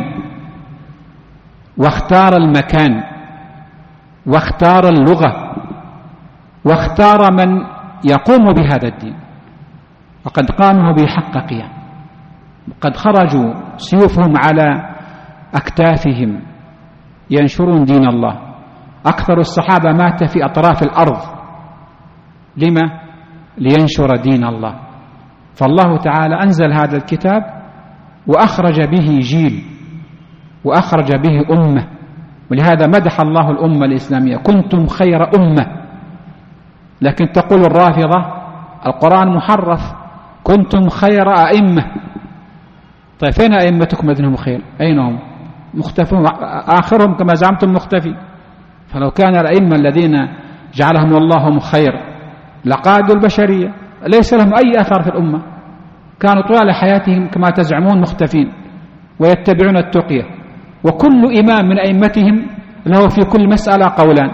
A: واختار المكان واختار اللغة واختار من يقوم بهذا الدين، وقد قاموا بحق قيام، قد خرجوا سيوفهم على أكتافهم ينشرون دين الله. أكثر الصحابة مات في أطراف الأرض، لما؟ لينشر دين الله. فالله تعالى أنزل هذا الكتاب وأخرج به جيل وأخرج به أمة، ولهذا مدح الله الأمة الإسلامية كنتم خير أمة. لكن تقول الرافضة القرآن محرف، كنتم خير أئمة. طيب فين أئمتكم الذين خير؟ أين هم؟ مختفون، آخرهم كما زعمتم مختفي. فلو كان الأئمة الذين جعلهم الله هم خير لقادوا البشرية، ليس لهم أي أثر في الأمة، كانوا طوال حياتهم كما تزعمون مختفين ويتبعون التقية، وكل إمام من أئمتهم له في كل مسألة قولان،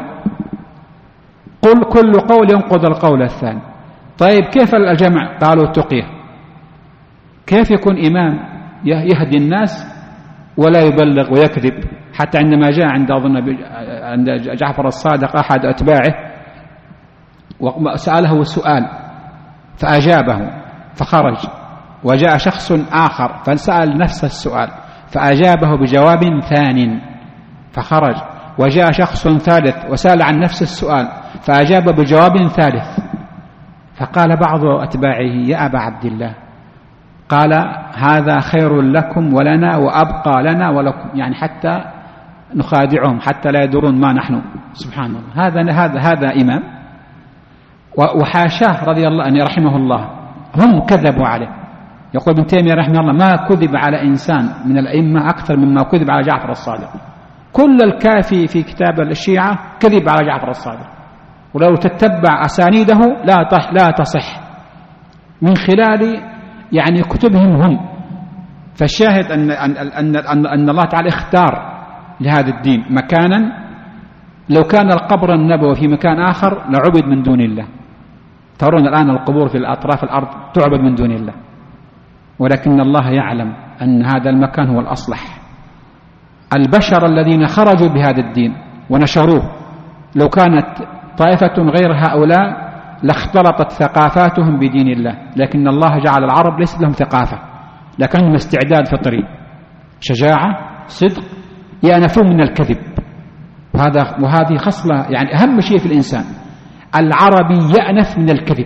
A: كل قول ينقض القول الثاني. طيب كيف الجمع؟ قالوا التقية. كيف يكون إمام يهدي الناس ولا يبلغ ويكذب؟ حتى عندما جاء عند جعفر الصادق أحد أتباعه وسأله سؤال فأجابه فخرج، وجاء شخص آخر فسأل نفس السؤال فأجابه بجواب ثان فخرج، وجاء شخص ثالث وسأل عن نفس السؤال فأجاب بجواب ثالث. فقال بعض أتباعه يا أبا عبد الله، قال هذا خير لكم ولنا وأبقى لنا ولكم، يعني حتى نخادعهم حتى لا يدرون ما نحن. سبحان الله. هذا إمام، وحاشاه رضي الله عنه رحمه الله هم كذبوا عليه. يقول ابن تيمية رحمه الله ما كذب على إنسان من الأئمة أكثر مما كذب على جعفر الصادق. كل الكافي في كتاب الشيعة كذب على جعفر الصادق، ولو تتبع أسانيده لا تصح من خلال يعني كتبهم هم. فالشاهد أن الله تعالى اختار لهذا الدين مكانا، لو كان القبر النبوي في مكان آخر لعبد من دون الله. ترون الآن القبور في أطراف الأرض تعبد من دون الله، ولكن الله يعلم أن هذا المكان هو الأصلح. البشر الذين خرجوا بهذا الدين ونشروه لو كانت طائفة غير هؤلاء لاختلطت ثقافاتهم بدين الله، لكن الله جعل العرب ليس لهم ثقافة، لكنهم استعداد فطري، شجاعة، صدق، يأنفون من الكذب. وهذه خصلة يعني أهم شيء في الإنسان. العربي يأنف من الكذب.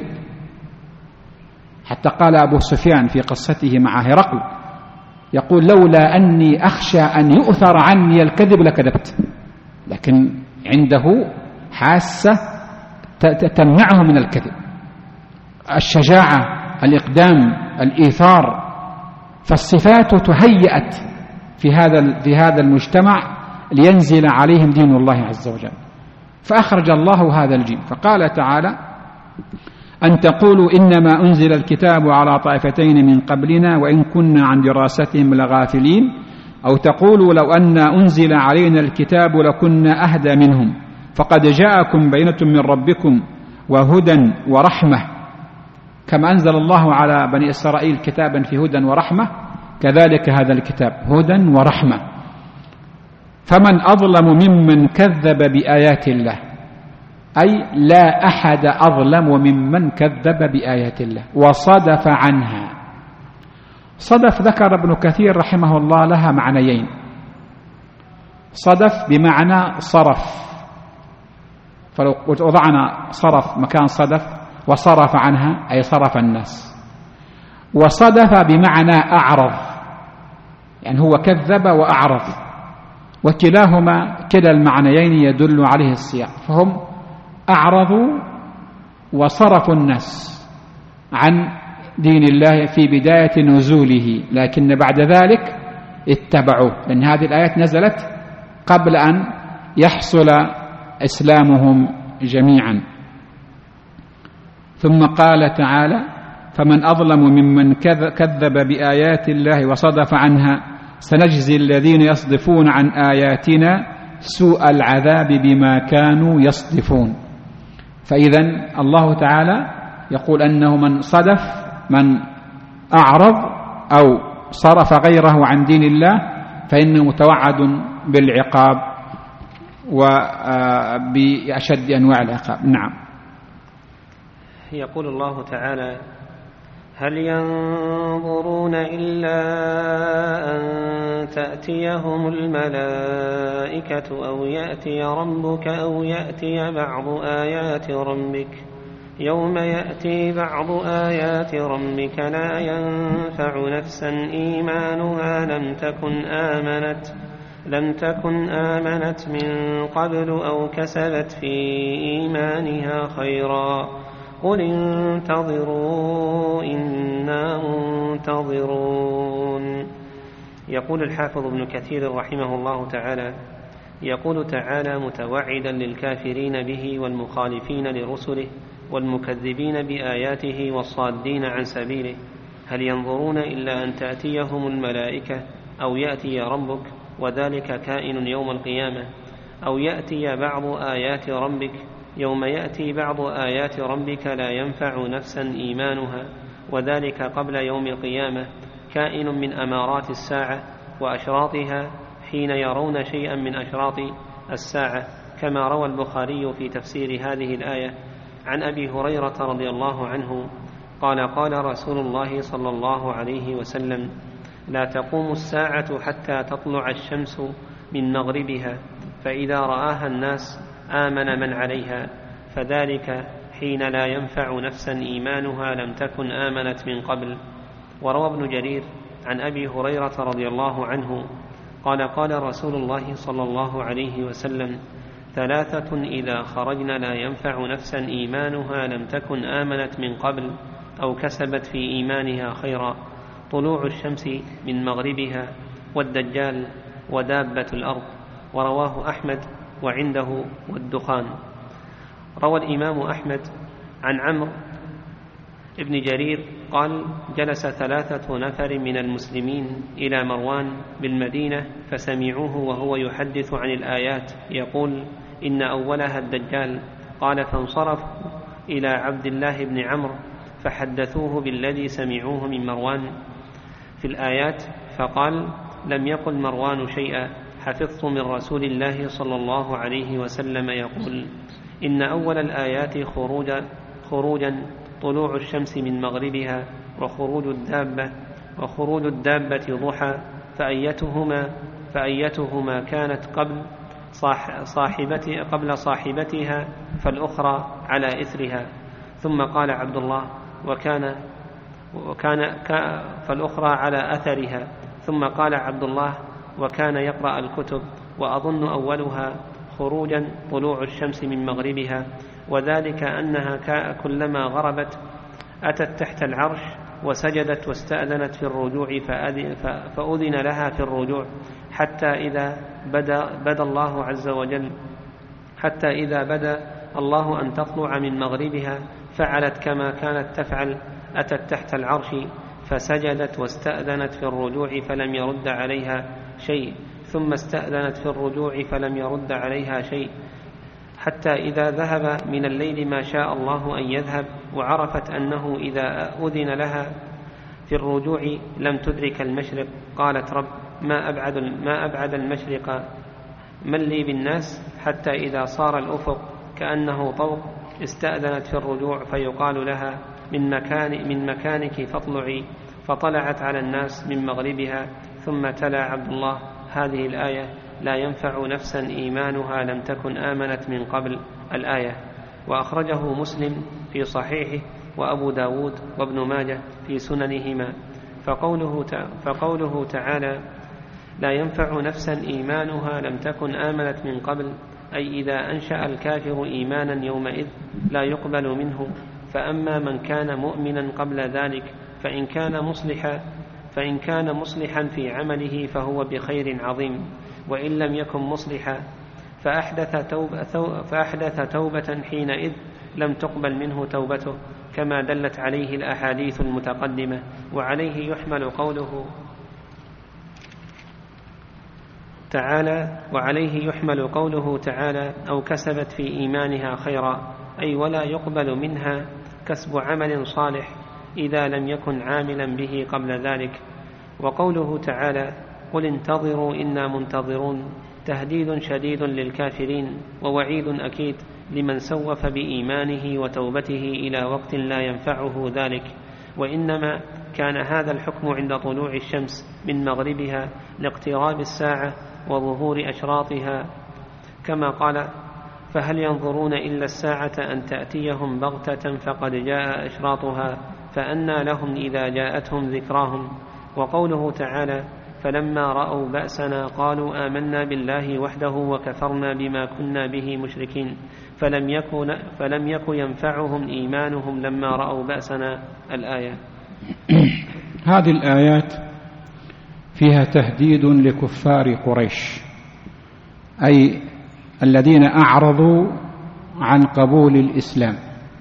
A: حتى قال أبو سفيان في قصته مع هرقل يقول لولا أني أخشى أن يؤثر عني الكذب لكذبت، لكن عنده حاسة تمنعه من الكذب. الشجاعة، الإقدام، الإيثار، فالصفات تهيأت في هذا المجتمع لينزل عليهم دين الله عز وجل. فأخرج الله هذا الجيل فقال تعالى أن تقولوا إنما أنزل الكتاب على طائفتين من قبلنا وإن كنا عن دراستهم لغافلين، أو تقولوا لو أن أنزل علينا الكتاب لكنا أهدى منهم فقد جاءكم بينة من ربكم وهدى ورحمة. كما أنزل الله على بني إسرائيل كتابا في هدى ورحمة، كذلك هذا الكتاب هدى ورحمة. فمن أظلم ممن كذب بآيات الله، أي لا أحد أظلم ممن كذب بآيات الله وصدف عنها. صدف ذكر ابن كثير رحمه الله لها معنيين. صدف بمعنى صرف، فلو وضعنا صرف مكان صدف وصرف عنها أي صرف الناس. وصدف بمعنى أعرض، يعني هو كذب وأعرض، وكلاهما كلا المعنيين يدل عليه السياق. فهم أعرضوا وصرفوا الناس عن دين الله في بداية نزوله، لكن بعد ذلك اتبعوه، لأن هذه الآيات نزلت قبل أن يحصل إسلامهم جميعا. ثم قال تعالى فمن أظلم ممن كذب بآيات الله وصدف عنها سنجزي الذين يصدفون عن آياتنا سوء العذاب بما كانوا يصدفون. فإذن الله تعالى يقول أنه من صدف، من أعرض أو صرف غيره عن دين الله فإنه متوعد بالعقاب وبأشد أنواع العقاب. نعم.
B: يقول الله تعالى هل ينظرون إلا أن تأتيهم الملائكة أو يأتي ربك أو يأتي بعض آيات ربك يوم يأتي بعض آيات ربك لا ينفع نفسا إيمانها لم تكن آمنت من قبل أو كسبت في إيمانها خيرا قل انتظروا إنا منتظرون. يقول الحافظ ابن كثير رحمه الله تعالى يقول تعالى متوعدا للكافرين به والمخالفين لرسله والمكذبين بآياته والصادين عن سبيله هل ينظرون إلا أن تأتيهم الملائكة أو يأتي ربك وذلك كائن يوم القيامة أو يأتي بعض آيات ربك يوم يأتي بعض آيات ربك لا ينفع نفسا إيمانها وذلك قبل يوم القيامة كائن من أمارات الساعة وأشراطها حين يرون شيئا من أشراط الساعة كما روى البخاري في تفسير هذه الآية عن أبي هريرة رضي الله عنه قال قال رسول الله صلى الله عليه وسلم لا تقوم الساعة حتى تطلع الشمس من مغربها فإذا رآها الناس آمن من عليها فذلك حين لا ينفع نفسا إيمانها لم تكن آمنت من قبل. وروى ابن جرير عن أبي هريرة رضي الله عنه قال: قال رسول الله صلى الله عليه وسلم: 3 إذا خرجن لا ينفع نفسا إيمانها لم تكن آمنت من قبل أو كسبت في إيمانها خيرا: طلوع الشمس من مغربها، والدجال، ودابة الأرض. ورواه أحمد وعنده والدخان. روى الإمام أحمد عن عمرو ابن جرير قال: جلس 3 نفر من المسلمين إلى مروان بالمدينة فسمعوه وهو يحدث عن الآيات يقول: إن أولها الدجال. قال: فانصرفوا إلى عبد الله بن عمرو فحدثوه بالذي سمعوه من مروان في الآيات، فقال: لم يقل مروان شيئا، حفظت من رسول الله صلى الله عليه وسلم يقول: إن أول الآيات خروجا طلوع الشمس من مغربها، وخروج الدابة ضحى، فأيتهما كانت قبل صاحبتها فالأخرى على إثرها. ثم قال عبد الله: فالأخرى على أثرها. ثم قال عبد الله: وكان يقرأ الكتب، وأظن أولها خروجا طلوع الشمس من مغربها، وذلك أنها كلما غربت أتت تحت العرش وسجدت واستأذنت في الرجوع فأذن لها في الرجوع، حتى إذا بدا الله أن تطلع من مغربها فعلت كما كانت تفعل، أتت تحت العرش فسجدت واستأذنت في الرجوع فلم يرد عليها شيء، ثم استأذنت في الرجوع فلم يرد عليها شيء، حتى إذا ذهب من الليل ما شاء الله أن يذهب، وعرفت أنه إذا أذن لها في الرجوع لم تدرك المشرق. قالت: رب، ما أبعد المشرق، من لي بالناس؟ حتى إذا صار الأفق كأنه طوق استأذنت في الرجوع فيقال لها: من مكانك فاطلعي، فطلعت على الناس من مغربها. ثم تلا عبد الله هذه الآية: لا ينفع نفسا إيمانها لم تكن آمنت من قبل، الآية. وأخرجه مسلم في صحيحه، وأبو داود وابن ماجه في سننهما. فقوله تعالى: لا ينفع نفسا إيمانها لم تكن آمنت من قبل، أي إذا أنشأ الكافر إيمانا يومئذ لا يقبل منه. فأما من كان مؤمنا قبل ذلك فإن كان مصلحا في عمله فهو بخير عظيم، وإن لم يكن مصلحا فأحدث توبة حينئذ لم تقبل منه توبته، كما دلت عليه الأحاديث المتقدمة. وعليه يحمل قوله تعالى: أو كسبت في إيمانها خيرا، أي ولا يقبل منها كسب عمل صالح إذا لم يكن عاملا به قبل ذلك. وقوله تعالى: قل انتظروا إنا منتظرون، تهديد شديد للكافرين ووعيد أكيد لمن سوف بإيمانه وتوبته إلى وقت لا ينفعه ذلك. وإنما كان هذا الحكم عند طلوع الشمس من مغربها لاقتراب الساعة وظهور أشراطها، كما قال: فهل ينظرون إلا الساعة أن تأتيهم بغتة فقد جاء أشراطها فأنى لهم إذا جاءتهم ذكراهم. وقوله تعالى: فلما رأوا بأسنا قالوا آمنا بالله وحده وكفرنا بما كنا به مشركين، فلم يك ينفعهم إيمانهم لما رأوا بأسنا، الآية.
A: هذه الآيات فيها تهديد لكفار قريش، أي الذين أعرضوا عن قبول الإسلام،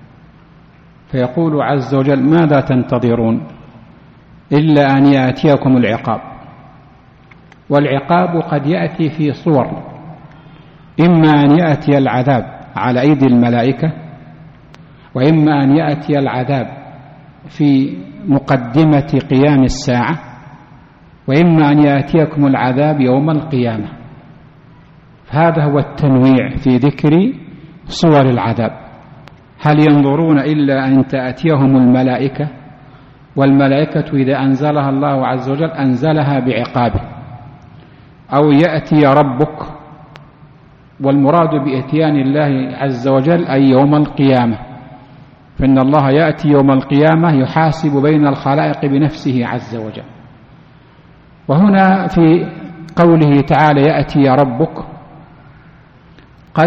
A: فيقول عز وجل: ماذا تنتظرون إلا أن يأتيكم العقاب. والعقاب قد يأتي في صور، إما أن يأتي العذاب على أيدي الملائكة، وإما أن يأتي العذاب في مقدمة قيام الساعة، وإما أن يأتيكم العذاب يوم القيامة. هذا هو التنويع في ذكر صور العذاب. هل ينظرون إلا أن تأتيهم الملائكة؟ والملائكة إذا أنزلها الله عز وجل أنزلها بعقابه، أو يأتي ربك، والمراد بإتيان الله عز وجل أي يوم القيامة، فإن الله يأتي يوم القيامة يحاسب بين الخلائق بنفسه عز وجل. وهنا في قوله تعالى يأتي ربك قد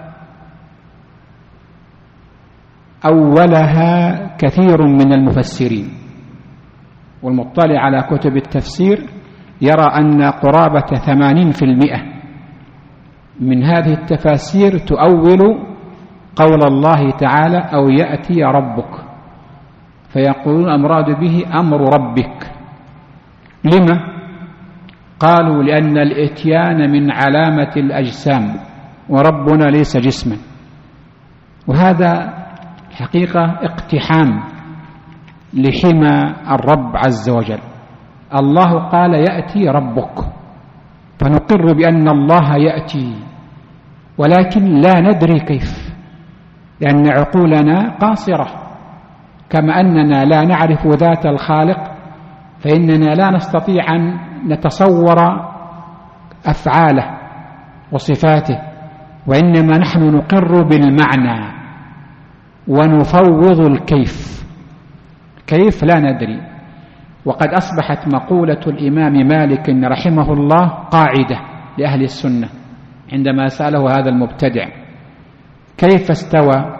A: أولها كثير من المفسرين، والمطلع على كتب التفسير يرى أن قرابة 80% من هذه التفاسير تؤول قول الله تعالى أو يأتي ربك، فيقولون المراد به أمر ربك. لما؟ قالوا لأن الإتيان من علامة الأجسام وربنا ليس جسما، وهذا حقيقة اقتحام لحمى الرب عز وجل. الله قال يأتي ربك، فنقر بأن الله يأتي، ولكن لا ندري كيف، لأن عقولنا قاصرة، كما أننا لا نعرف ذات الخالق فإننا لا نستطيع أن نتصور أفعاله وصفاته، وإنما نحن نقر بالمعنى ونفوض الكيف. كيف لا ندري. وقد أصبحت مقولة الإمام مالك رحمه الله قاعدة لأهل السنة عندما سأله هذا المبتدع كيف استوى؟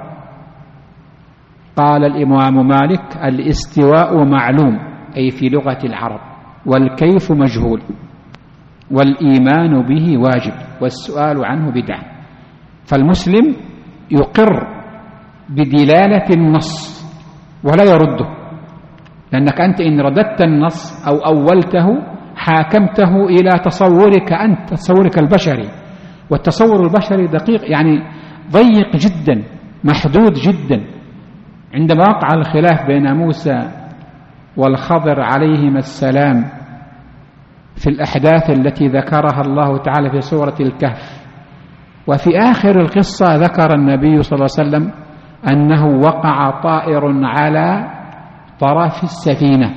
A: قال الإمام مالك الاستواء معلوم أي في لغة العرب، والكيف مجهول، والإيمان به واجب، والسؤال عنه بدعة. فالمسلم يقر بدلالة النص ولا يرده، لأنك أنت إن رددت النص أو أولته حاكمته إلى تصورك أنت، تصورك البشري، والتصور البشري دقيق، يعني ضيق جدا، محدود جدا. عندما وقع الخلاف بين موسى والخضر عليهما السلام في الأحداث التي ذكرها الله تعالى في سورة الكهف، وفي آخر القصة ذكر النبي صلى الله عليه وسلم أنه وقع طائر على طرف السفينة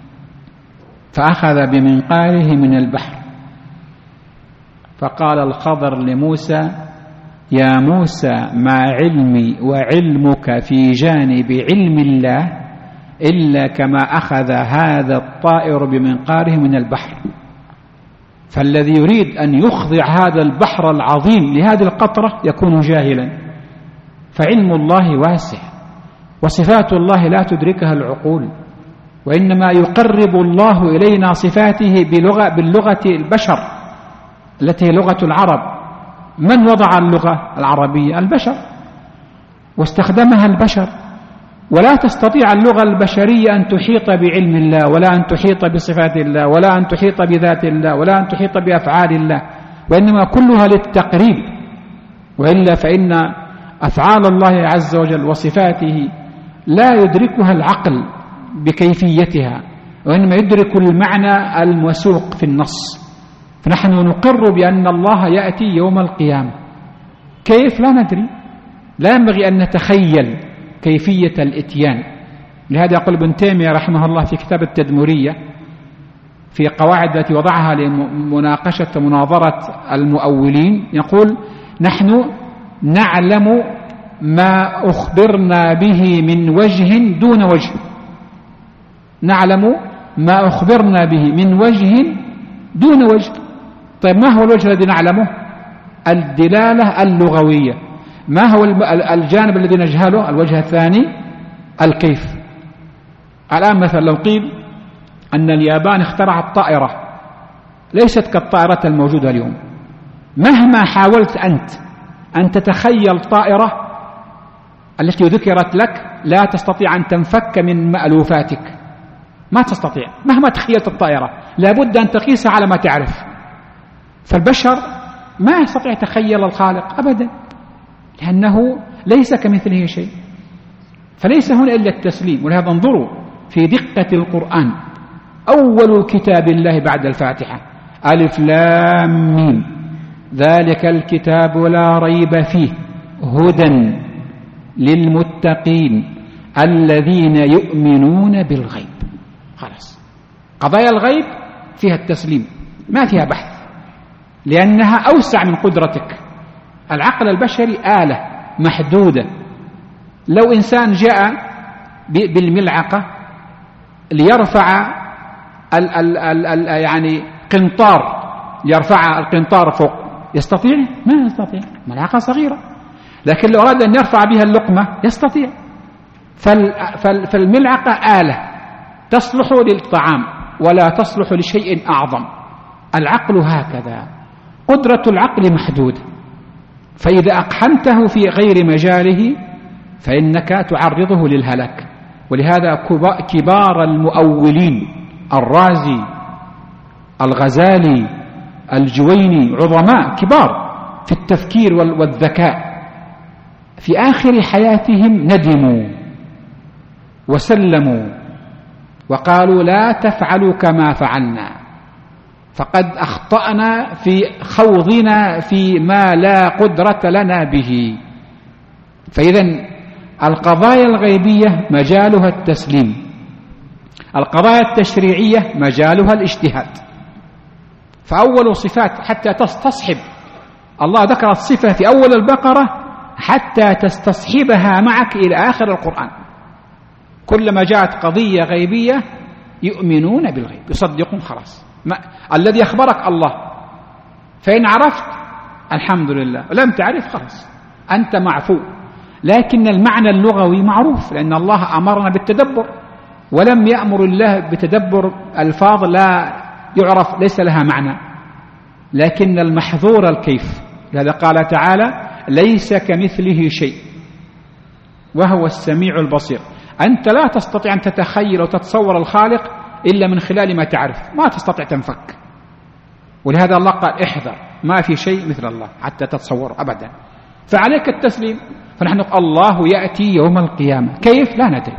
A: فأخذ بمنقاره من البحر، فقال الخضر لموسى يا موسى ما علمي وعلمك في جانب علم الله إلا كما أخذ هذا الطائر بمنقاره من البحر. فالذي يريد أن يخضع هذا البحر العظيم لهذه القطرة يكون جاهلا، فعلم الله واسع، وصفات الله لا تدركها العقول، وإنما يقرب الله إلينا صفاته باللغة البشر التي هي لغة العرب. من وضع اللغة العربية؟ البشر، واستخدمها البشر، ولا تستطيع اللغة البشرية أن تحيط بعلم الله، ولا أن تحيط بصفات الله، ولا أن تحيط بذات الله، ولا أن تحيط بأفعال الله، وإنما كلها للتقريب. وإلا فإن أفعال الله عز وجل وصفاته لا يدركها العقل بكيفيتها، وإنما يدرك المعنى الموسوق في النص. فنحن نقر بأن الله يأتي يوم القيامة، كيف لا ندري، لا ينبغي أن نتخيل كيفية الإتيان. لهذا يقول ابن تيمية رحمه الله في كتاب التدمرية في قواعد التي وضعها لمناقشة ومناظرة المؤولين، يقول نحن نعلم ما أخبرنا به من وجه دون وجه، نعلم ما أخبرنا به من وجه دون وجه. طيب ما هو الوجه الذي نعلمه؟ الدلالة اللغوية. ما هو الجانب الذي نجهله؟ الوجه الثاني الكيف. الآن مثلا لو قيل أن اليابان اخترعت طائرة ليست كالطائرة الموجودة اليوم، مهما حاولت أنت أن تتخيل طائرة التي ذكرت لك لا تستطيع أن تنفك من مألوفاتك، ما تستطيع مهما تخيلت الطائرة، لابد أن تقيسها على ما تعرف. فالبشر ما يستطيع يتخيل الخالق أبدا، لأنه ليس كمثله شيء. فليس هنا إلا التسليم. ولهذا انظروا في دقة القرآن، أول كتاب الله بعد الفاتحة ألف لام ميم ذلك الكتاب لا ريب فيه هدى للمتقين الذين يؤمنون بالغيب. خلاص، قضايا الغيب فيها التسليم، ما فيها بحث، لأنها أوسع من قدرتك. العقل البشري آلة محدودة. لو إنسان جاء بالملعقة ليرفع يعني قنطار يرفع القنطار فوق، يستطيع؟ ما يستطيع، ملعقة صغيرة. لكن لو أراد أن يرفع بها اللقمة يستطيع. فالملعقة آلة تصلح للطعام ولا تصلح لشيء أعظم. العقل هكذا، قدرة العقل محدودة، فإذا أقحمته في غير مجاله فإنك تعرضه للهلاك. ولهذا كبار المؤولين، الرازي، الغزالي، الجويني، عظماء كبار في التفكير والذكاء، في آخر حياتهم ندموا وسلموا وقالوا لا تفعلوا كما فعلنا، فقد أخطأنا في خوضنا في ما لا قدرة لنا به. فإذن القضايا الغيبية مجالها التسليم، القضايا التشريعية مجالها الاجتهاد. فأول صفات حتى تستصحب، الله ذكر الصفة في أول البقرة حتى تستصحبها معك إلى آخر القرآن. كلما جاءت قضية غيبية يؤمنون بالغيب، يصدقون، خلاص الذي أخبرك الله، فإن عرفت الحمد لله، لم تعرف خلاص أنت معفو. لكن المعنى اللغوي معروف، لأن الله أمرنا بالتدبر، ولم يأمر الله بتدبر ألفاظ لا يعرف ليس لها معنى، لكن المحظور الكيف. لهذا قال تعالى ليس كمثله شيء وهو السميع البصير. أنت لا تستطيع أن تتخيل وتتصور الخالق إلا من خلال ما تعرف، ما تستطيع تنفك. ولهذا الله قال احذر، ما في شيء مثل الله حتى تتصور أبدا، فعليك التسليم. فنحن نقول الله يأتي يوم القيامة، كيف؟ لا ندري،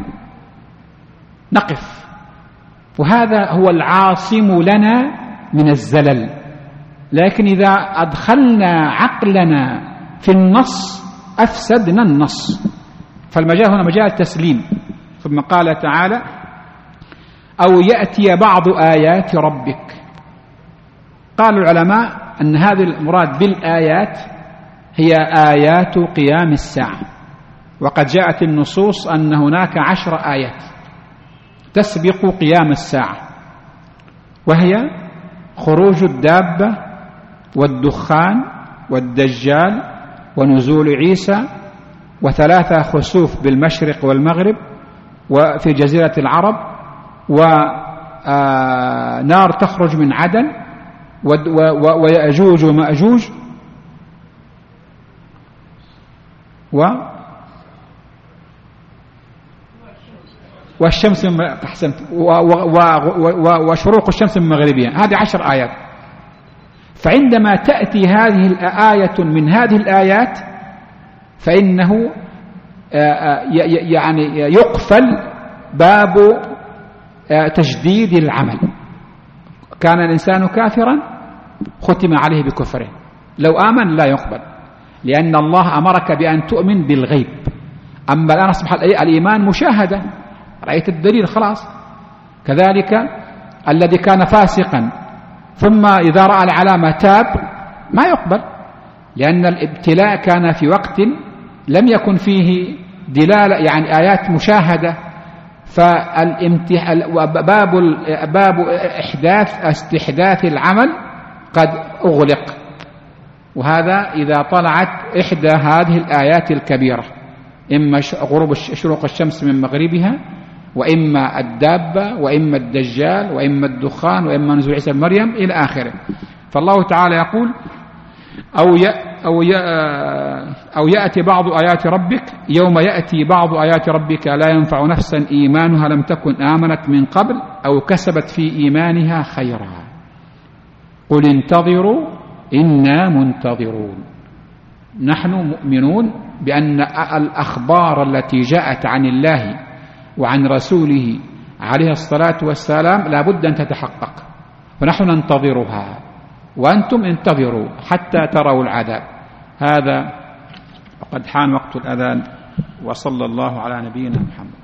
A: نقف. وهذا هو العاصم لنا من الزلل. لكن إذا أدخلنا عقلنا في النص أفسدنا النص. فالمجال هنا مجال تسليم. ثم قال تعالى أو يأتي بعض آيات ربك. قال العلماء أن هذه المراد بالآيات هي آيات قيام الساعة، وقد جاءت النصوص أن هناك 10 آيات تسبق قيام الساعة، وهي خروج الدابة والدخان والدجال ونزول عيسى، و3 خسوف بالمشرق والمغرب وفي جزيرة العرب، ونار تخرج من عدن، ويأجوج ومأجوج، والشمس وشروق الشمس من مغربها. هذه 10 آيات. فعندما تأتي هذه الآية من هذه الآيات فإنه يعني يقفل باب تجديد العمل. كان الإنسان كافرا ختم عليه بكفره، لو آمن لا يقبل، لأن الله أمرك بأن تؤمن بالغيب. أما الآن أصبح الإيمان مشاهدة، رأيت الدليل خلاص. كذلك الذي كان فاسقا ثم إذا رأى العلامة تاب ما يقبل، لأن الابتلاء كان في وقت لم يكن فيه دلالة، يعني آيات مشاهدة. باب استحداث العمل قد أغلق. وهذا إذا طلعت إحدى هذه الآيات الكبيرة، إما شروق الشمس من مغربها، وإما الدابة، وإما الدجال، وإما الدخان، وإما نزول عيسى بن مريم إلى آخره. فالله تعالى يقول أو يأتي بعض آيات ربك. يوم يأتي بعض آيات ربك لا ينفع نفسا إيمانها لم تكن آمنت من قبل أو كسبت في إيمانها خيرا قل انتظروا إنا منتظرون. نحن مؤمنون بأن الأخبار التي جاءت عن الله وعن رسوله عليه الصلاة والسلام لا بد أن تتحقق، فنحن ننتظرها، وأنتم انتظروا حتى تروا العذاب. هذا وقد حان وقت الأذان، وصلى الله على نبينا محمد.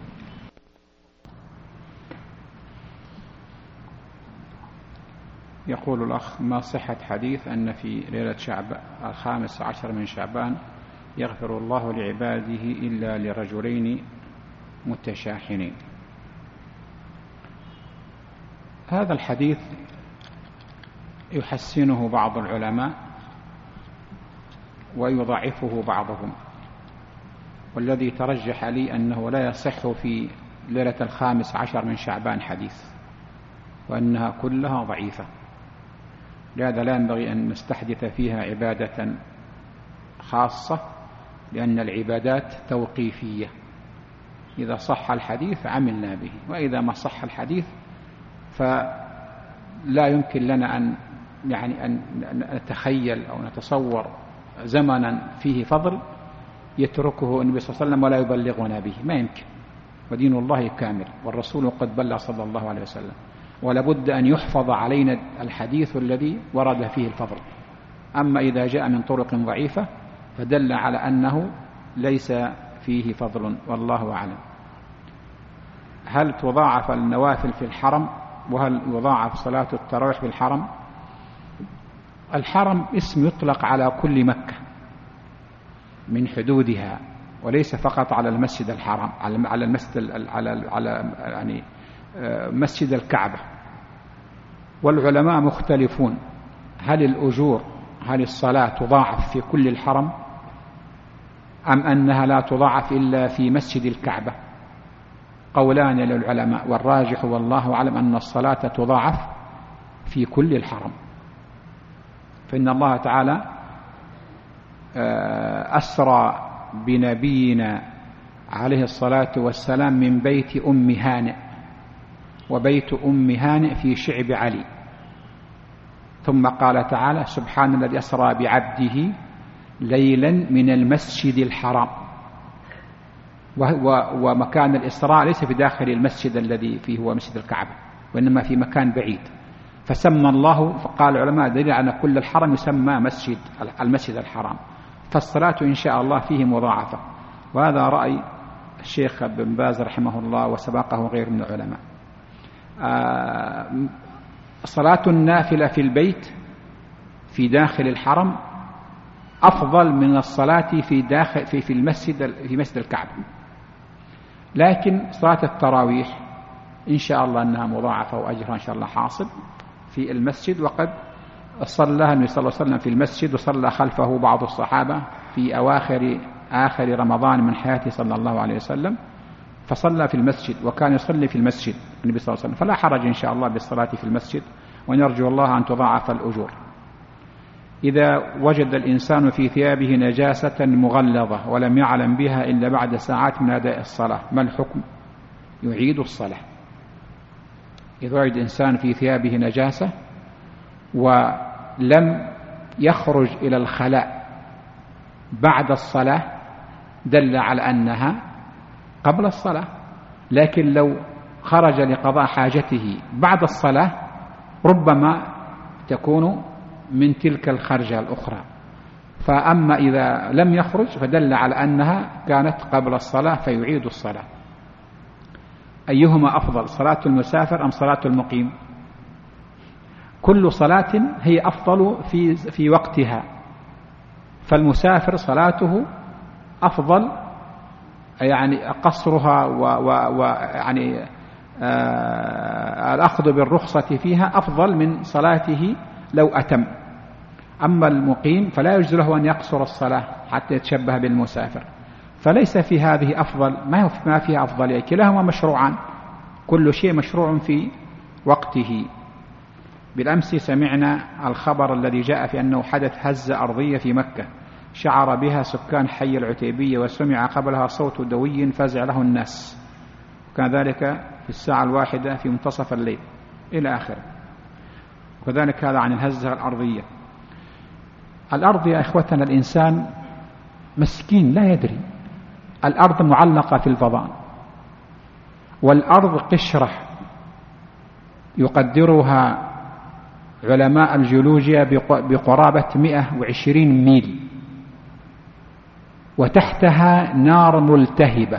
A: يقول الأخ: ما صحة حديث أن في ليلة 15 من شعبان يغفر الله لعباده إلا لرجلين متشاحنين؟ هذا الحديث يحسنه بعض العلماء ويضعفه بعضهم، والذي ترجح لي أنه لا يصح في ليلة 15 من شعبان حديث، وأنها كلها ضعيفة. لهذا لا ينبغي أن نستحدث فيها عبادة خاصة، لأن العبادات توقيفية، إذا صح الحديث عملنا به، وإذا ما صح الحديث فلا يمكن لنا أن نتخيل أو نتصور زمنا فيه فضل يتركه النبي صلى الله عليه وسلم ولا يبلغنا به، ما يمكن. ودين الله كامل، والرسول قد بلغ صلى الله عليه وسلم، ولابد أن يحفظ علينا الحديث الذي ورد فيه الفضل. أما إذا جاء من طرق ضعيفة فدل على أنه ليس فيه فضل، والله أعلم. هل تضاعف النوافل في الحرم؟ وهل يضاعف صلاة التراويح في الحرم؟ الحرم اسم يطلق على كل مكة من حدودها، وليس فقط على المسجد الحرام، على المسجد يعني مسجد الكعبة. والعلماء مختلفون، هل الصلاة تضاعف في كل الحرم، أم أنها لا تضاعف إلا في مسجد الكعبة؟ قولان للعلماء، والراجح والله أعلم أن الصلاة تضاعف في كل الحرم، فإن الله تعالى أسرى بنبينا عليه الصلاة والسلام من بيت أم هانئ، وبيت أم هانئ في شعب علي. ثم قال تعالى: سبحان الذي أسرى بعبده ليلا من المسجد الحرام. ومكان الإسراء ليس في داخل المسجد الذي فيه هو مسجد الكعبة، وإنما في مكان بعيد، فسمى الله، فقال العلماء دليل على كل الحرم يسمى المسجد الحرام، فالصلاة إن شاء الله فيه مضاعفة. وهذا رأي الشيخ بن باز رحمه الله، وسبقه غير من العلماء. صلاة النافلة في البيت في داخل الحرم أفضل من الصلاة في مسجد الكعبة، لكن صلاة التراويح إن شاء الله أنها مضاعفة وأجرها إن شاء الله حاصل في المسجد. وقد صلى النبي صلى الله عليه وسلم في المسجد، وصلى خلفه بعض الصحابة في آخر رمضان من حياته صلى الله عليه وسلم، فصلى في المسجد، وكان يصلي في المسجد النبي صلى الله عليه وسلم، فلا حرج إن شاء الله بالصلاة في المسجد، ونرجو الله أن تضاعف الأجور. إذا وجد الإنسان في ثيابه نجاسة مغلظة ولم يعلم بها إلا بعد ساعات من أداء الصلاة، ما الحكم؟ يعيد الصلاة. إذا وجد إنسان في ثيابه نجاسة ولم يخرج إلى الخلاء بعد الصلاة دل على أنها قبل الصلاة، لكن لو خرج لقضاء حاجته بعد الصلاة ربما تكون من تلك الخرجة الأخرى. فأما إذا لم يخرج فدل على أنها كانت قبل الصلاة فيعيد الصلاة. أيهما أفضل، صلاة المسافر أم صلاة المقيم؟ كل صلاة هي أفضل في وقتها، فالمسافر صلاته أفضل، يعني قصرها ويعني الأخذ بالرخصة فيها أفضل من صلاته لو أتم. أما المقيم فلا يجوز له أن يقصر الصلاة حتى يتشبه بالمسافر، فليس في هذه أفضل، ما فيها أفضل، كلاهما مشروعان، كل شيء مشروع في وقته. بالأمس سمعنا الخبر الذي جاء في أنه حدث هزة أرضية في مكة شعر بها سكان حي العتيبية، وسمع قبلها صوت دوي فزع له الناس، وكان ذلك في الساعة 1 في منتصف الليل إلى آخره. وكذلك هذا عن الهزة الأرضية. الأرض يا إخوتنا الإنسان مسكين لا يدري، الأرض معلقة في الفضاء، والأرض قشرة يقدرها علماء الجيولوجيا بقرابة 120 ميل، وتحتها نار ملتهبة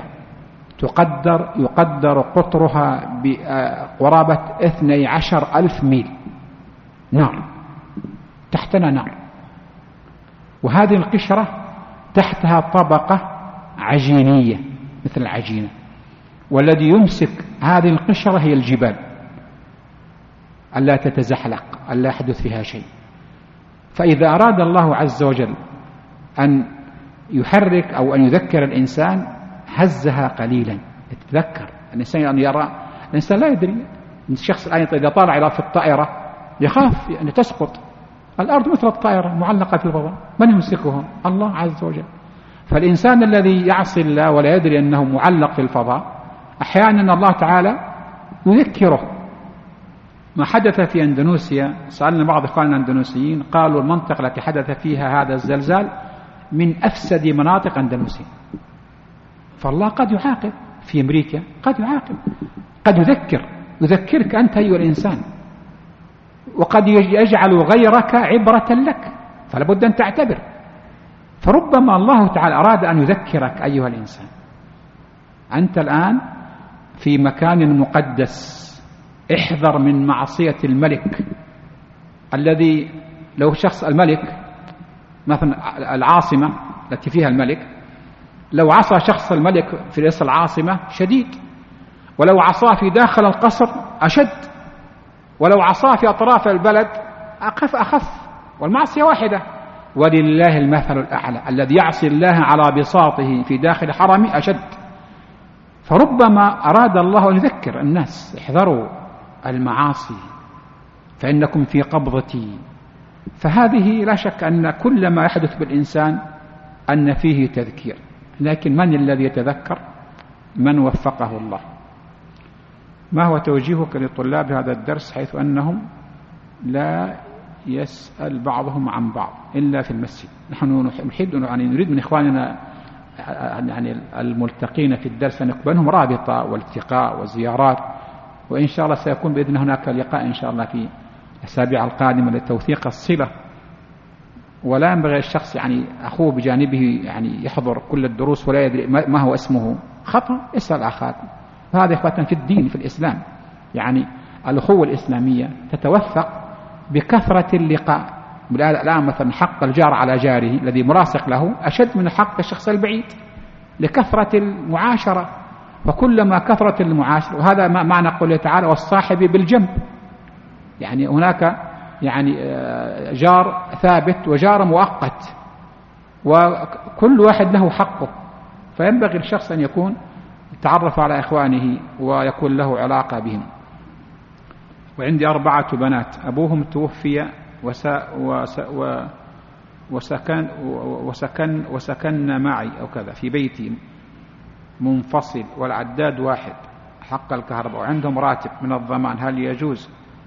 A: يقدر قطرها بقرابة 12,000 ميل نار، تحتنا نار. وهذه القشرة تحتها طبقة عجينية مثل العجينة، والذي يمسك هذه القشرة هي الجبال. ألا تتزحلق، ألا يحدث فيها شيء. فإذا أراد الله عز وجل أن يحرك أو أن يذكر الإنسان هزها قليلا. يتذكر الإنسان أن يرى، الإنسان لا يدري، الشخص الآن إذا طالع في الطائرة يخاف أن تسقط. الأرض مثل الطائرة معلقة في الفضاء، من يمسكها؟ الله عز وجل. فالإنسان الذي يعصي الله ولا يدري أنه معلق في الفضاء أحيانا الله تعالى يذكره. ما حدث في أندونيسيا، سألنا بعض إخواننا الأندونيسيين قالوا المنطقة التي حدث فيها هذا الزلزال من أفسد مناطق أندونيسيا. فالله قد يعاقب. في أمريكا قد يعاقب، قد يذكرك أنت أيها الإنسان، وقد يجعل غيرك عبرة لك، فلا بد أن تعتبر. فربما الله تعالى أراد أن يذكرك أيها الإنسان، أنت الآن في مكان مقدس، احذر من معصية الملك الذي لو شخص الملك مثلا العاصمة التي فيها الملك، لو عصى شخص الملك في رأس العاصمة شديد، ولو عصاه في داخل القصر أشد، ولو عصاه في أطراف البلد أخف، والمعصية واحدة. ولله المثل الأعلى، الذي يعصي الله على بساطه في داخل حرمه أشد. فربما أراد الله أن يذكر الناس احذروا المعاصي فإنكم في قبضتي. فهذه لا شك أن كل ما يحدث بالإنسان أن فيه تذكير، لكن من الذي يتذكر؟ من وفقه الله. ما هو توجيهك لطلاب هذا الدرس حيث أنهم لا يسأل بعضهم عن بعض إلا في المسجد؟ نحن نريد من إخواننا يعني الملتقين في الدرس أن نقبلهم رابطة والتقاء وزيارات، وإن شاء الله سيكون بإذن هناك لقاء إن شاء الله في الأسابيع القادمة لتوثيق الصلة. ولا ينبغي الشخص يعني أخوه بجانبه يعني يحضر كل الدروس ولا يدري ما هو اسمه، خطأ. اسأل أخاك. هذا إخوة في الدين في الإسلام، يعني الأخوة الإسلامية تتوثق بكثرة اللقاء. الآن مثلا حق الجار على جاره الذي ملاصق له أشد من حق الشخص البعيد لكثرة المعاشرة. فكلما كثرة المعاشرة، وهذا معنى قوله تعالى والصاحب بالجنب، يعني هناك يعني جار ثابت وجار مؤقت، وكل واحد له حقه. فينبغي الشخص أن يكون يتعرف على إخوانه ويكون له علاقة بهم. وعندي 4 بنات أبوهم توفي وسكن معي أو كذا في بيتي منفصل، والعداد واحد حق الكهرباء، وعندهم راتب من الضمان، هل يجوز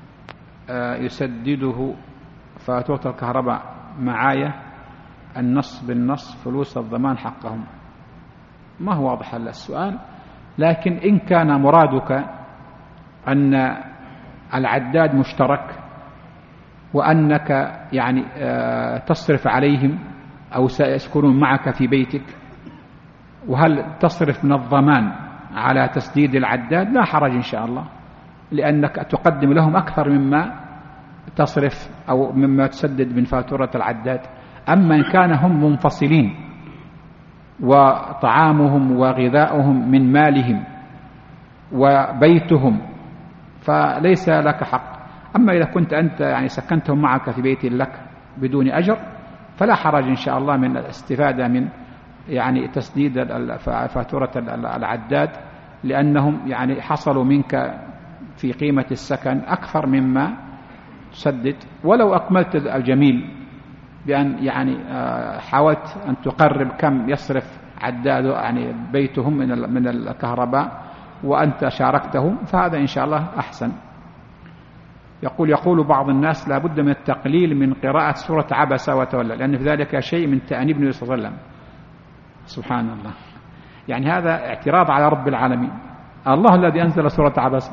A: يسدده فاتورة الكهرباء معايا النص بالنص فلوس الضمان حقهم؟ ما هو واضح السؤال، لكن إن كان مرادك أن العداد مشترك وأنك يعني تصرف عليهم أو سيسكنون معك في بيتك، وهل تصرف من الضمان على تسديد العداد؟ لا حرج إن شاء الله، لأنك تقدم لهم أكثر مما تصرف أو مما تسدد من فاتورة العداد. أما إن كان هم منفصلين وطعامهم وغذاؤهم من مالهم وبيتهم فليس لك حق. أما إذا كنت أنت يعني سكنتهم معك في بيت لك بدون أجر فلا حرج إن شاء الله من الاستفادة من يعني تسديد فاتورة العداد، لأنهم يعني حصلوا منك في قيمة السكن أكثر مما تسدد. ولو أكملت الجميل بأن يعني حاولت أن تقرب كم يصرف عداد يعني بيتهم من الكهرباء وأنت شاركتهم، فهذا إن شاء الله أحسن. يقول بعض الناس لا بد من التقليل من قراءة سورة عبس وتولى، لأن في ذلك شيء من تأنيب النبي صلى الله عليه وسلم. سبحان الله، يعني هذا اعتراض على رب العالمين. الله الذي أنزل سورة عبس،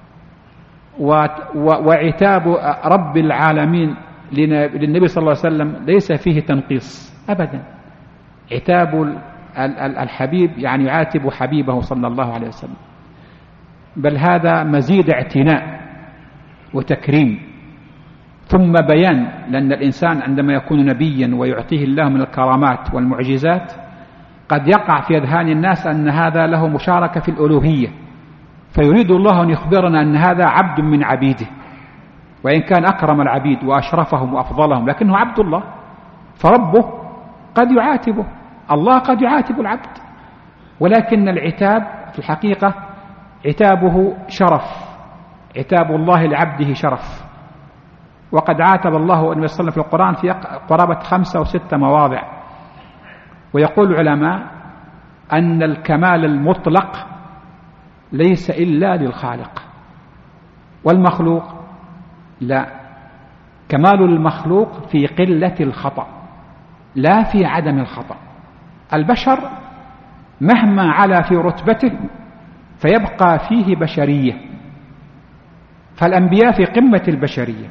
A: وعتاب رب العالمين للنبي صلى الله عليه وسلم ليس فيه تنقيص أبدا. عتاب الحبيب يعني يعاتب حبيبه صلى الله عليه وسلم، بل هذا مزيد اعتناء وتكريم ثم بيان، لأن الإنسان عندما يكون نبيا ويعطيه الله من الكرامات والمعجزات قد يقع في أذهان الناس أن هذا له مشاركة في الألوهية، فيريد الله أن يخبرنا أن هذا عبد من عبيده،
C: وإن كان أكرم العبيد وأشرفهم وأفضلهم لكنه عبد الله، فربه قد يعاتبه، الله قد يعاتب العبد، ولكن العتاب في الحقيقة عتابه شرف، عتاب الله لعبده شرف. وقد عاتب الله النبي صلى الله عليه وسلم في القرآن في قرابة 5 أو 6 مواضع. ويقول العلماء أن الكمال المطلق ليس إلا للخالق، والمخلوق لا، كمال المخلوق في قلة الخطأ لا في عدم الخطأ. البشر مهما علا في رتبته فيبقى فيه بشرية، فالأنبياء في قمة البشرية،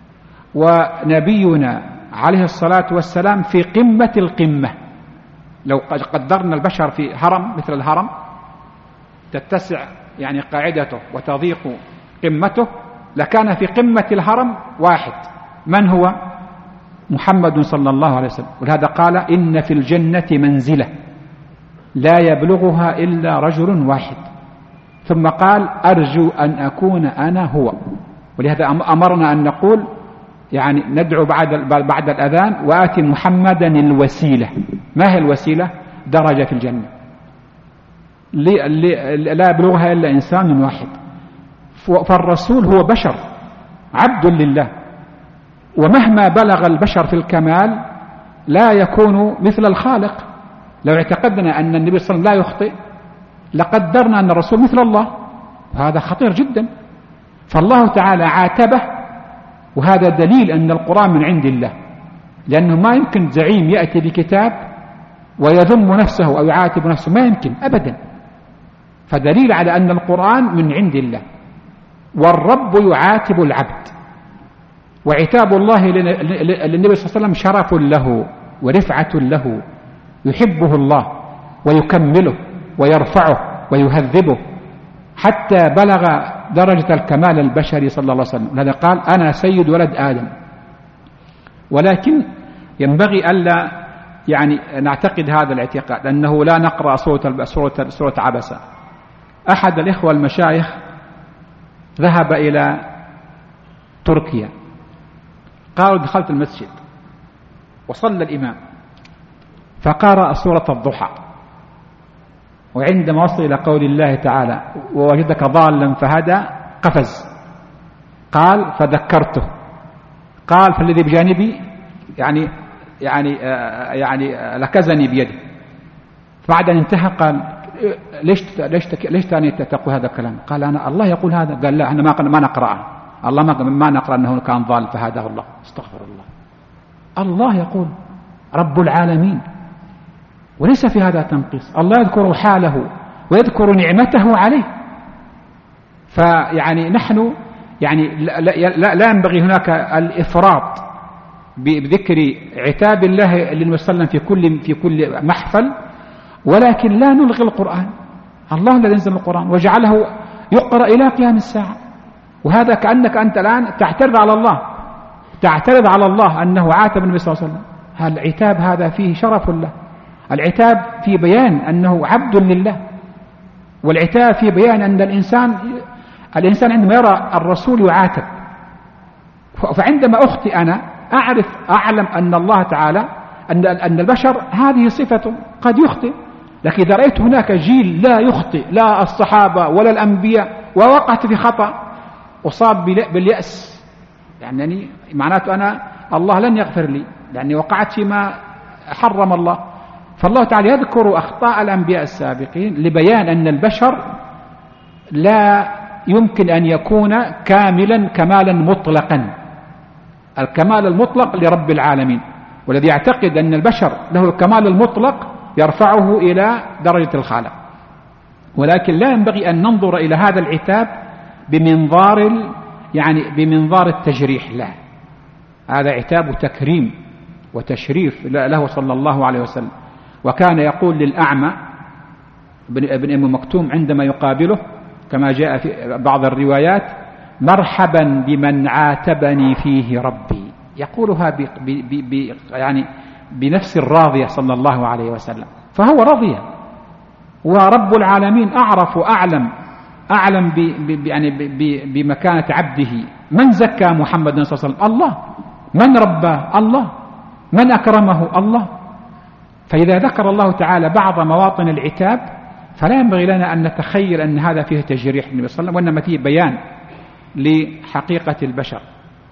C: ونبينا عليه الصلاة والسلام في قمة القمة. لو قدرنا البشر في هرم مثل الهرم تتسع يعني قاعدته وتضيق قمته، لكان في قمة الهرم واحد، من هو؟ محمد صلى الله عليه وسلم. ولهذا قال إن في الجنة منزلة لا يبلغها إلا رجل واحد، ثم قال أرجو أن أكون أنا هو. ولهذا أمرنا أن نقول يعني ندعو بعد الأذان وآتي محمدا الوسيلة. ما هي الوسيلة؟ درجة في الجنة لا يبلغها إلا إنسان واحد. فالرسول هو بشر عبد لله، ومهما بلغ البشر في الكمال لا يكون مثل الخالق. لو اعتقدنا أن النبي صلى الله عليه وسلم لا يخطئ لقدرنا أن الرسول مثل الله، وهذا خطير جدا. فالله تعالى عاتبه، وهذا دليل أن القرآن من عند الله، لأنه ما يمكن زعيم يأتي بكتاب ويذم نفسه أو يعاتب نفسه، ما يمكن أبدا. فدليل على أن القرآن من عند الله، والرب يعاتب العبد. وعتاب الله للنبي صلى الله عليه وسلم شرف له ورفعة له، يحبه الله ويكمله ويرفعه ويهذبه حتى بلغ درجة الكمال البشري صلى الله عليه وسلم. لذا قال أنا سيد ولد آدم. ولكن ينبغي ألا يعني نعتقد هذا الاعتقاد أنه لا نقرأ سورة عبسة. أحد الإخوة المشايخ ذهب إلى تركيا، قالوا دخلت المسجد وصلى الإمام فقرأ سورة الضحى، وعندما وصل إلى قول الله تعالى ووجدك ضالا فهدى قفز. قال فذكرته، قال فالذي بجانبي يعني لكزني بيده. بعد أن انتهى قال ليش تاني تقول هذا الكلام؟ قال أنا الله يقول هذا. قال لا أنا ما نقرأه، الله ما نقرأ أنه كان ضال فهداه الله. استغفر الله، الله يقول رب العالمين، وليس في هذا تنقيص. الله يذكر حاله ويذكر نعمته عليه. فيعني نحن يعني لا ينبغي هناك الإفراط بذكر عتاب الله للنبي صلى الله عليه وسلم في كل محفل، ولكن لا نلغي القرآن. الله الذي أنزل القرآن وجعله يقرأ إلى قيام الساعة، وهذا كأنك أنت الآن تعترض على الله أنه عاتب النبي صلى الله عليه وسلم. العتاب هذا فيه شرف له، العتاب في بيان أنه عبد لله، والعتاب في بيان أن الإنسان عندما يرى الرسول يعاتب. فعندما أخطئ أنا أعلم أن الله تعالى أن البشر هذه صفة قد يخطئ، لكن إذا رأيت هناك جيل لا يخطئ، لا الصحابة ولا الأنبياء، ووقعت في خطأ أصاب باليأس، يعني معناته أنا الله لن يغفر لي لأني وقعت فيما حرم الله. فالله تعالى يذكر أخطاء الأنبياء السابقين لبيان أن البشر لا يمكن أن يكون كاملا كمالا مطلقا. الكمال المطلق لرب العالمين، والذي يعتقد أن البشر له الكمال المطلق يرفعه إلى درجة الخالق. ولكن لا ينبغي أن ننظر إلى هذا العتاب بمنظار التجريح، لا، هذا عتاب تكريم وتشريف له صلى الله عليه وسلم. وكان يقول للأعمى ابن أم مكتوم عندما يقابله كما جاء في بعض الروايات مرحبا بمن عاتبني فيه ربي، يقولها بنفس الراضية صلى الله عليه وسلم. فهو رضي، ورب العالمين أعرف وأعلم بمكانة عبده من زكى محمد صلى الله عليه وسلم؟ الله. من رباه؟ الله. من أكرمه؟ الله. فإذا ذكر الله تعالى بعض مواطن العتاب فلا ينبغي لنا أن نتخيل أن هذا فيه تجريح النبي صلى الله عليه وسلم، وإنما فيه بيان لحقيقة البشر.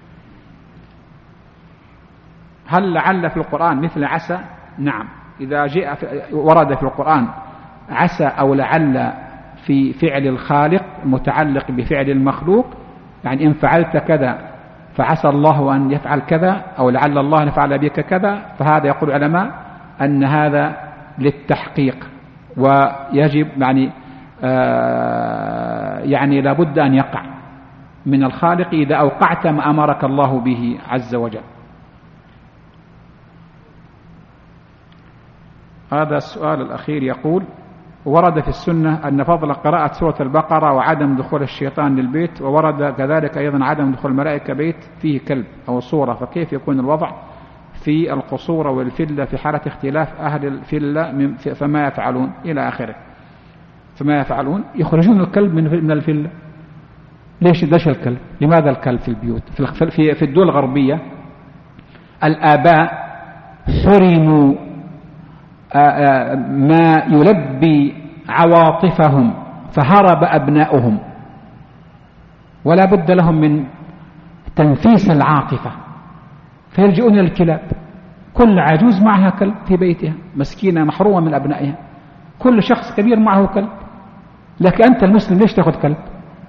C: هل لعل في القرآن مثل عسى؟ نعم، إذا جاء ورد في القرآن عسى أو لعل في فعل الخالق متعلق بفعل المخلوق، يعني إن فعلت كذا فعسى الله أن يفعل كذا، أو لعل الله أن يفعل بك كذا، فهذا يقول العلماء أن هذا للتحقيق، ويجب يعني لابد أن يقع من الخالق إذا أوقعت ما أمرك الله به عز وجل. هذا السؤال الأخير يقول: ورد في السنة أن فضل قراءة سورة البقرة وعدم دخول الشيطان للبيت، وورد كذلك أيضا عدم دخول الملائكة بيت فيه كلب أو صورة، فكيف يكون الوضع في القصور والفلة في حالة اختلاف أهل الفلة فما يفعلون إلى آخره؟ فما يفعلون؟ يخرجون الكلب من الفلة. ليش الكلب؟ لماذا الكلب في البيوت؟ في الدول الغربية الآباء حرموا ما يلبي عواطفهم فهرب أبناؤهم، ولا بد لهم من تنفيس العاطفة فيلجؤون إلى الكلاب. كل عجوز معها كلب في بيتها، مسكينة محرومة من أبنائها، كل شخص كبير معه كلب. لكن أنت المسلم ليش تأخذ كلب؟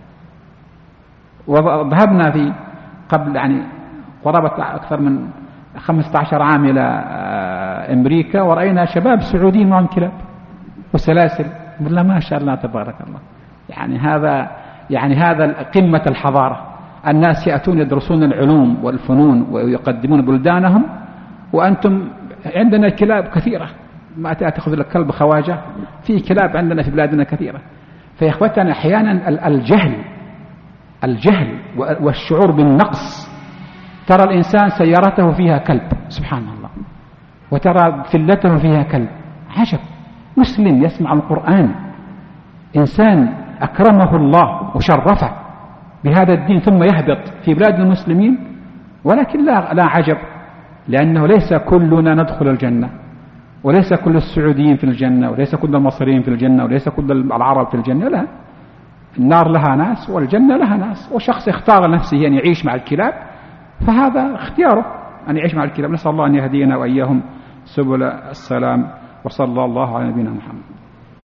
C: وذهبنا في قبل قرابة أكثر من 15 عام إلى أمريكا، ورأينا شباب سعوديين معهم كلاب وسلاسل. بالله ما شاء الله تبارك الله. هذا قمة الحضارة. الناس يأتون يدرسون العلوم والفنون ويقدمون بلدانهم، وأنتم عندنا كلاب كثيرة. ما تأخذ لك كلب خواجة؟ في كلاب عندنا في بلادنا كثيرة. فيا إخوتنا أحيانا الجهل والشعور بالنقص. ترى الإنسان سيارته فيها كلب سبحان الله، وترى فلته فيها كلب. عجب، مسلم يسمع القرآن، إنسان أكرمه الله وشرفه بهذا الدين، ثم يهبط في بلاد المسلمين. ولكن لا عجب، لأنه ليس كلنا ندخل الجنة، وليس كل السعوديين في الجنة، وليس كل المصريين في الجنة، وليس كل العرب في الجنة. لا، النار لها ناس والجنة لها ناس، وشخص اختار نفسه أن يعيش مع الكلاب فهذا اختياره أن يعيش مع الكلاب. نسأل الله أن يهدينا وإياهم سبل السلام، وصلى الله على نبينا محمد.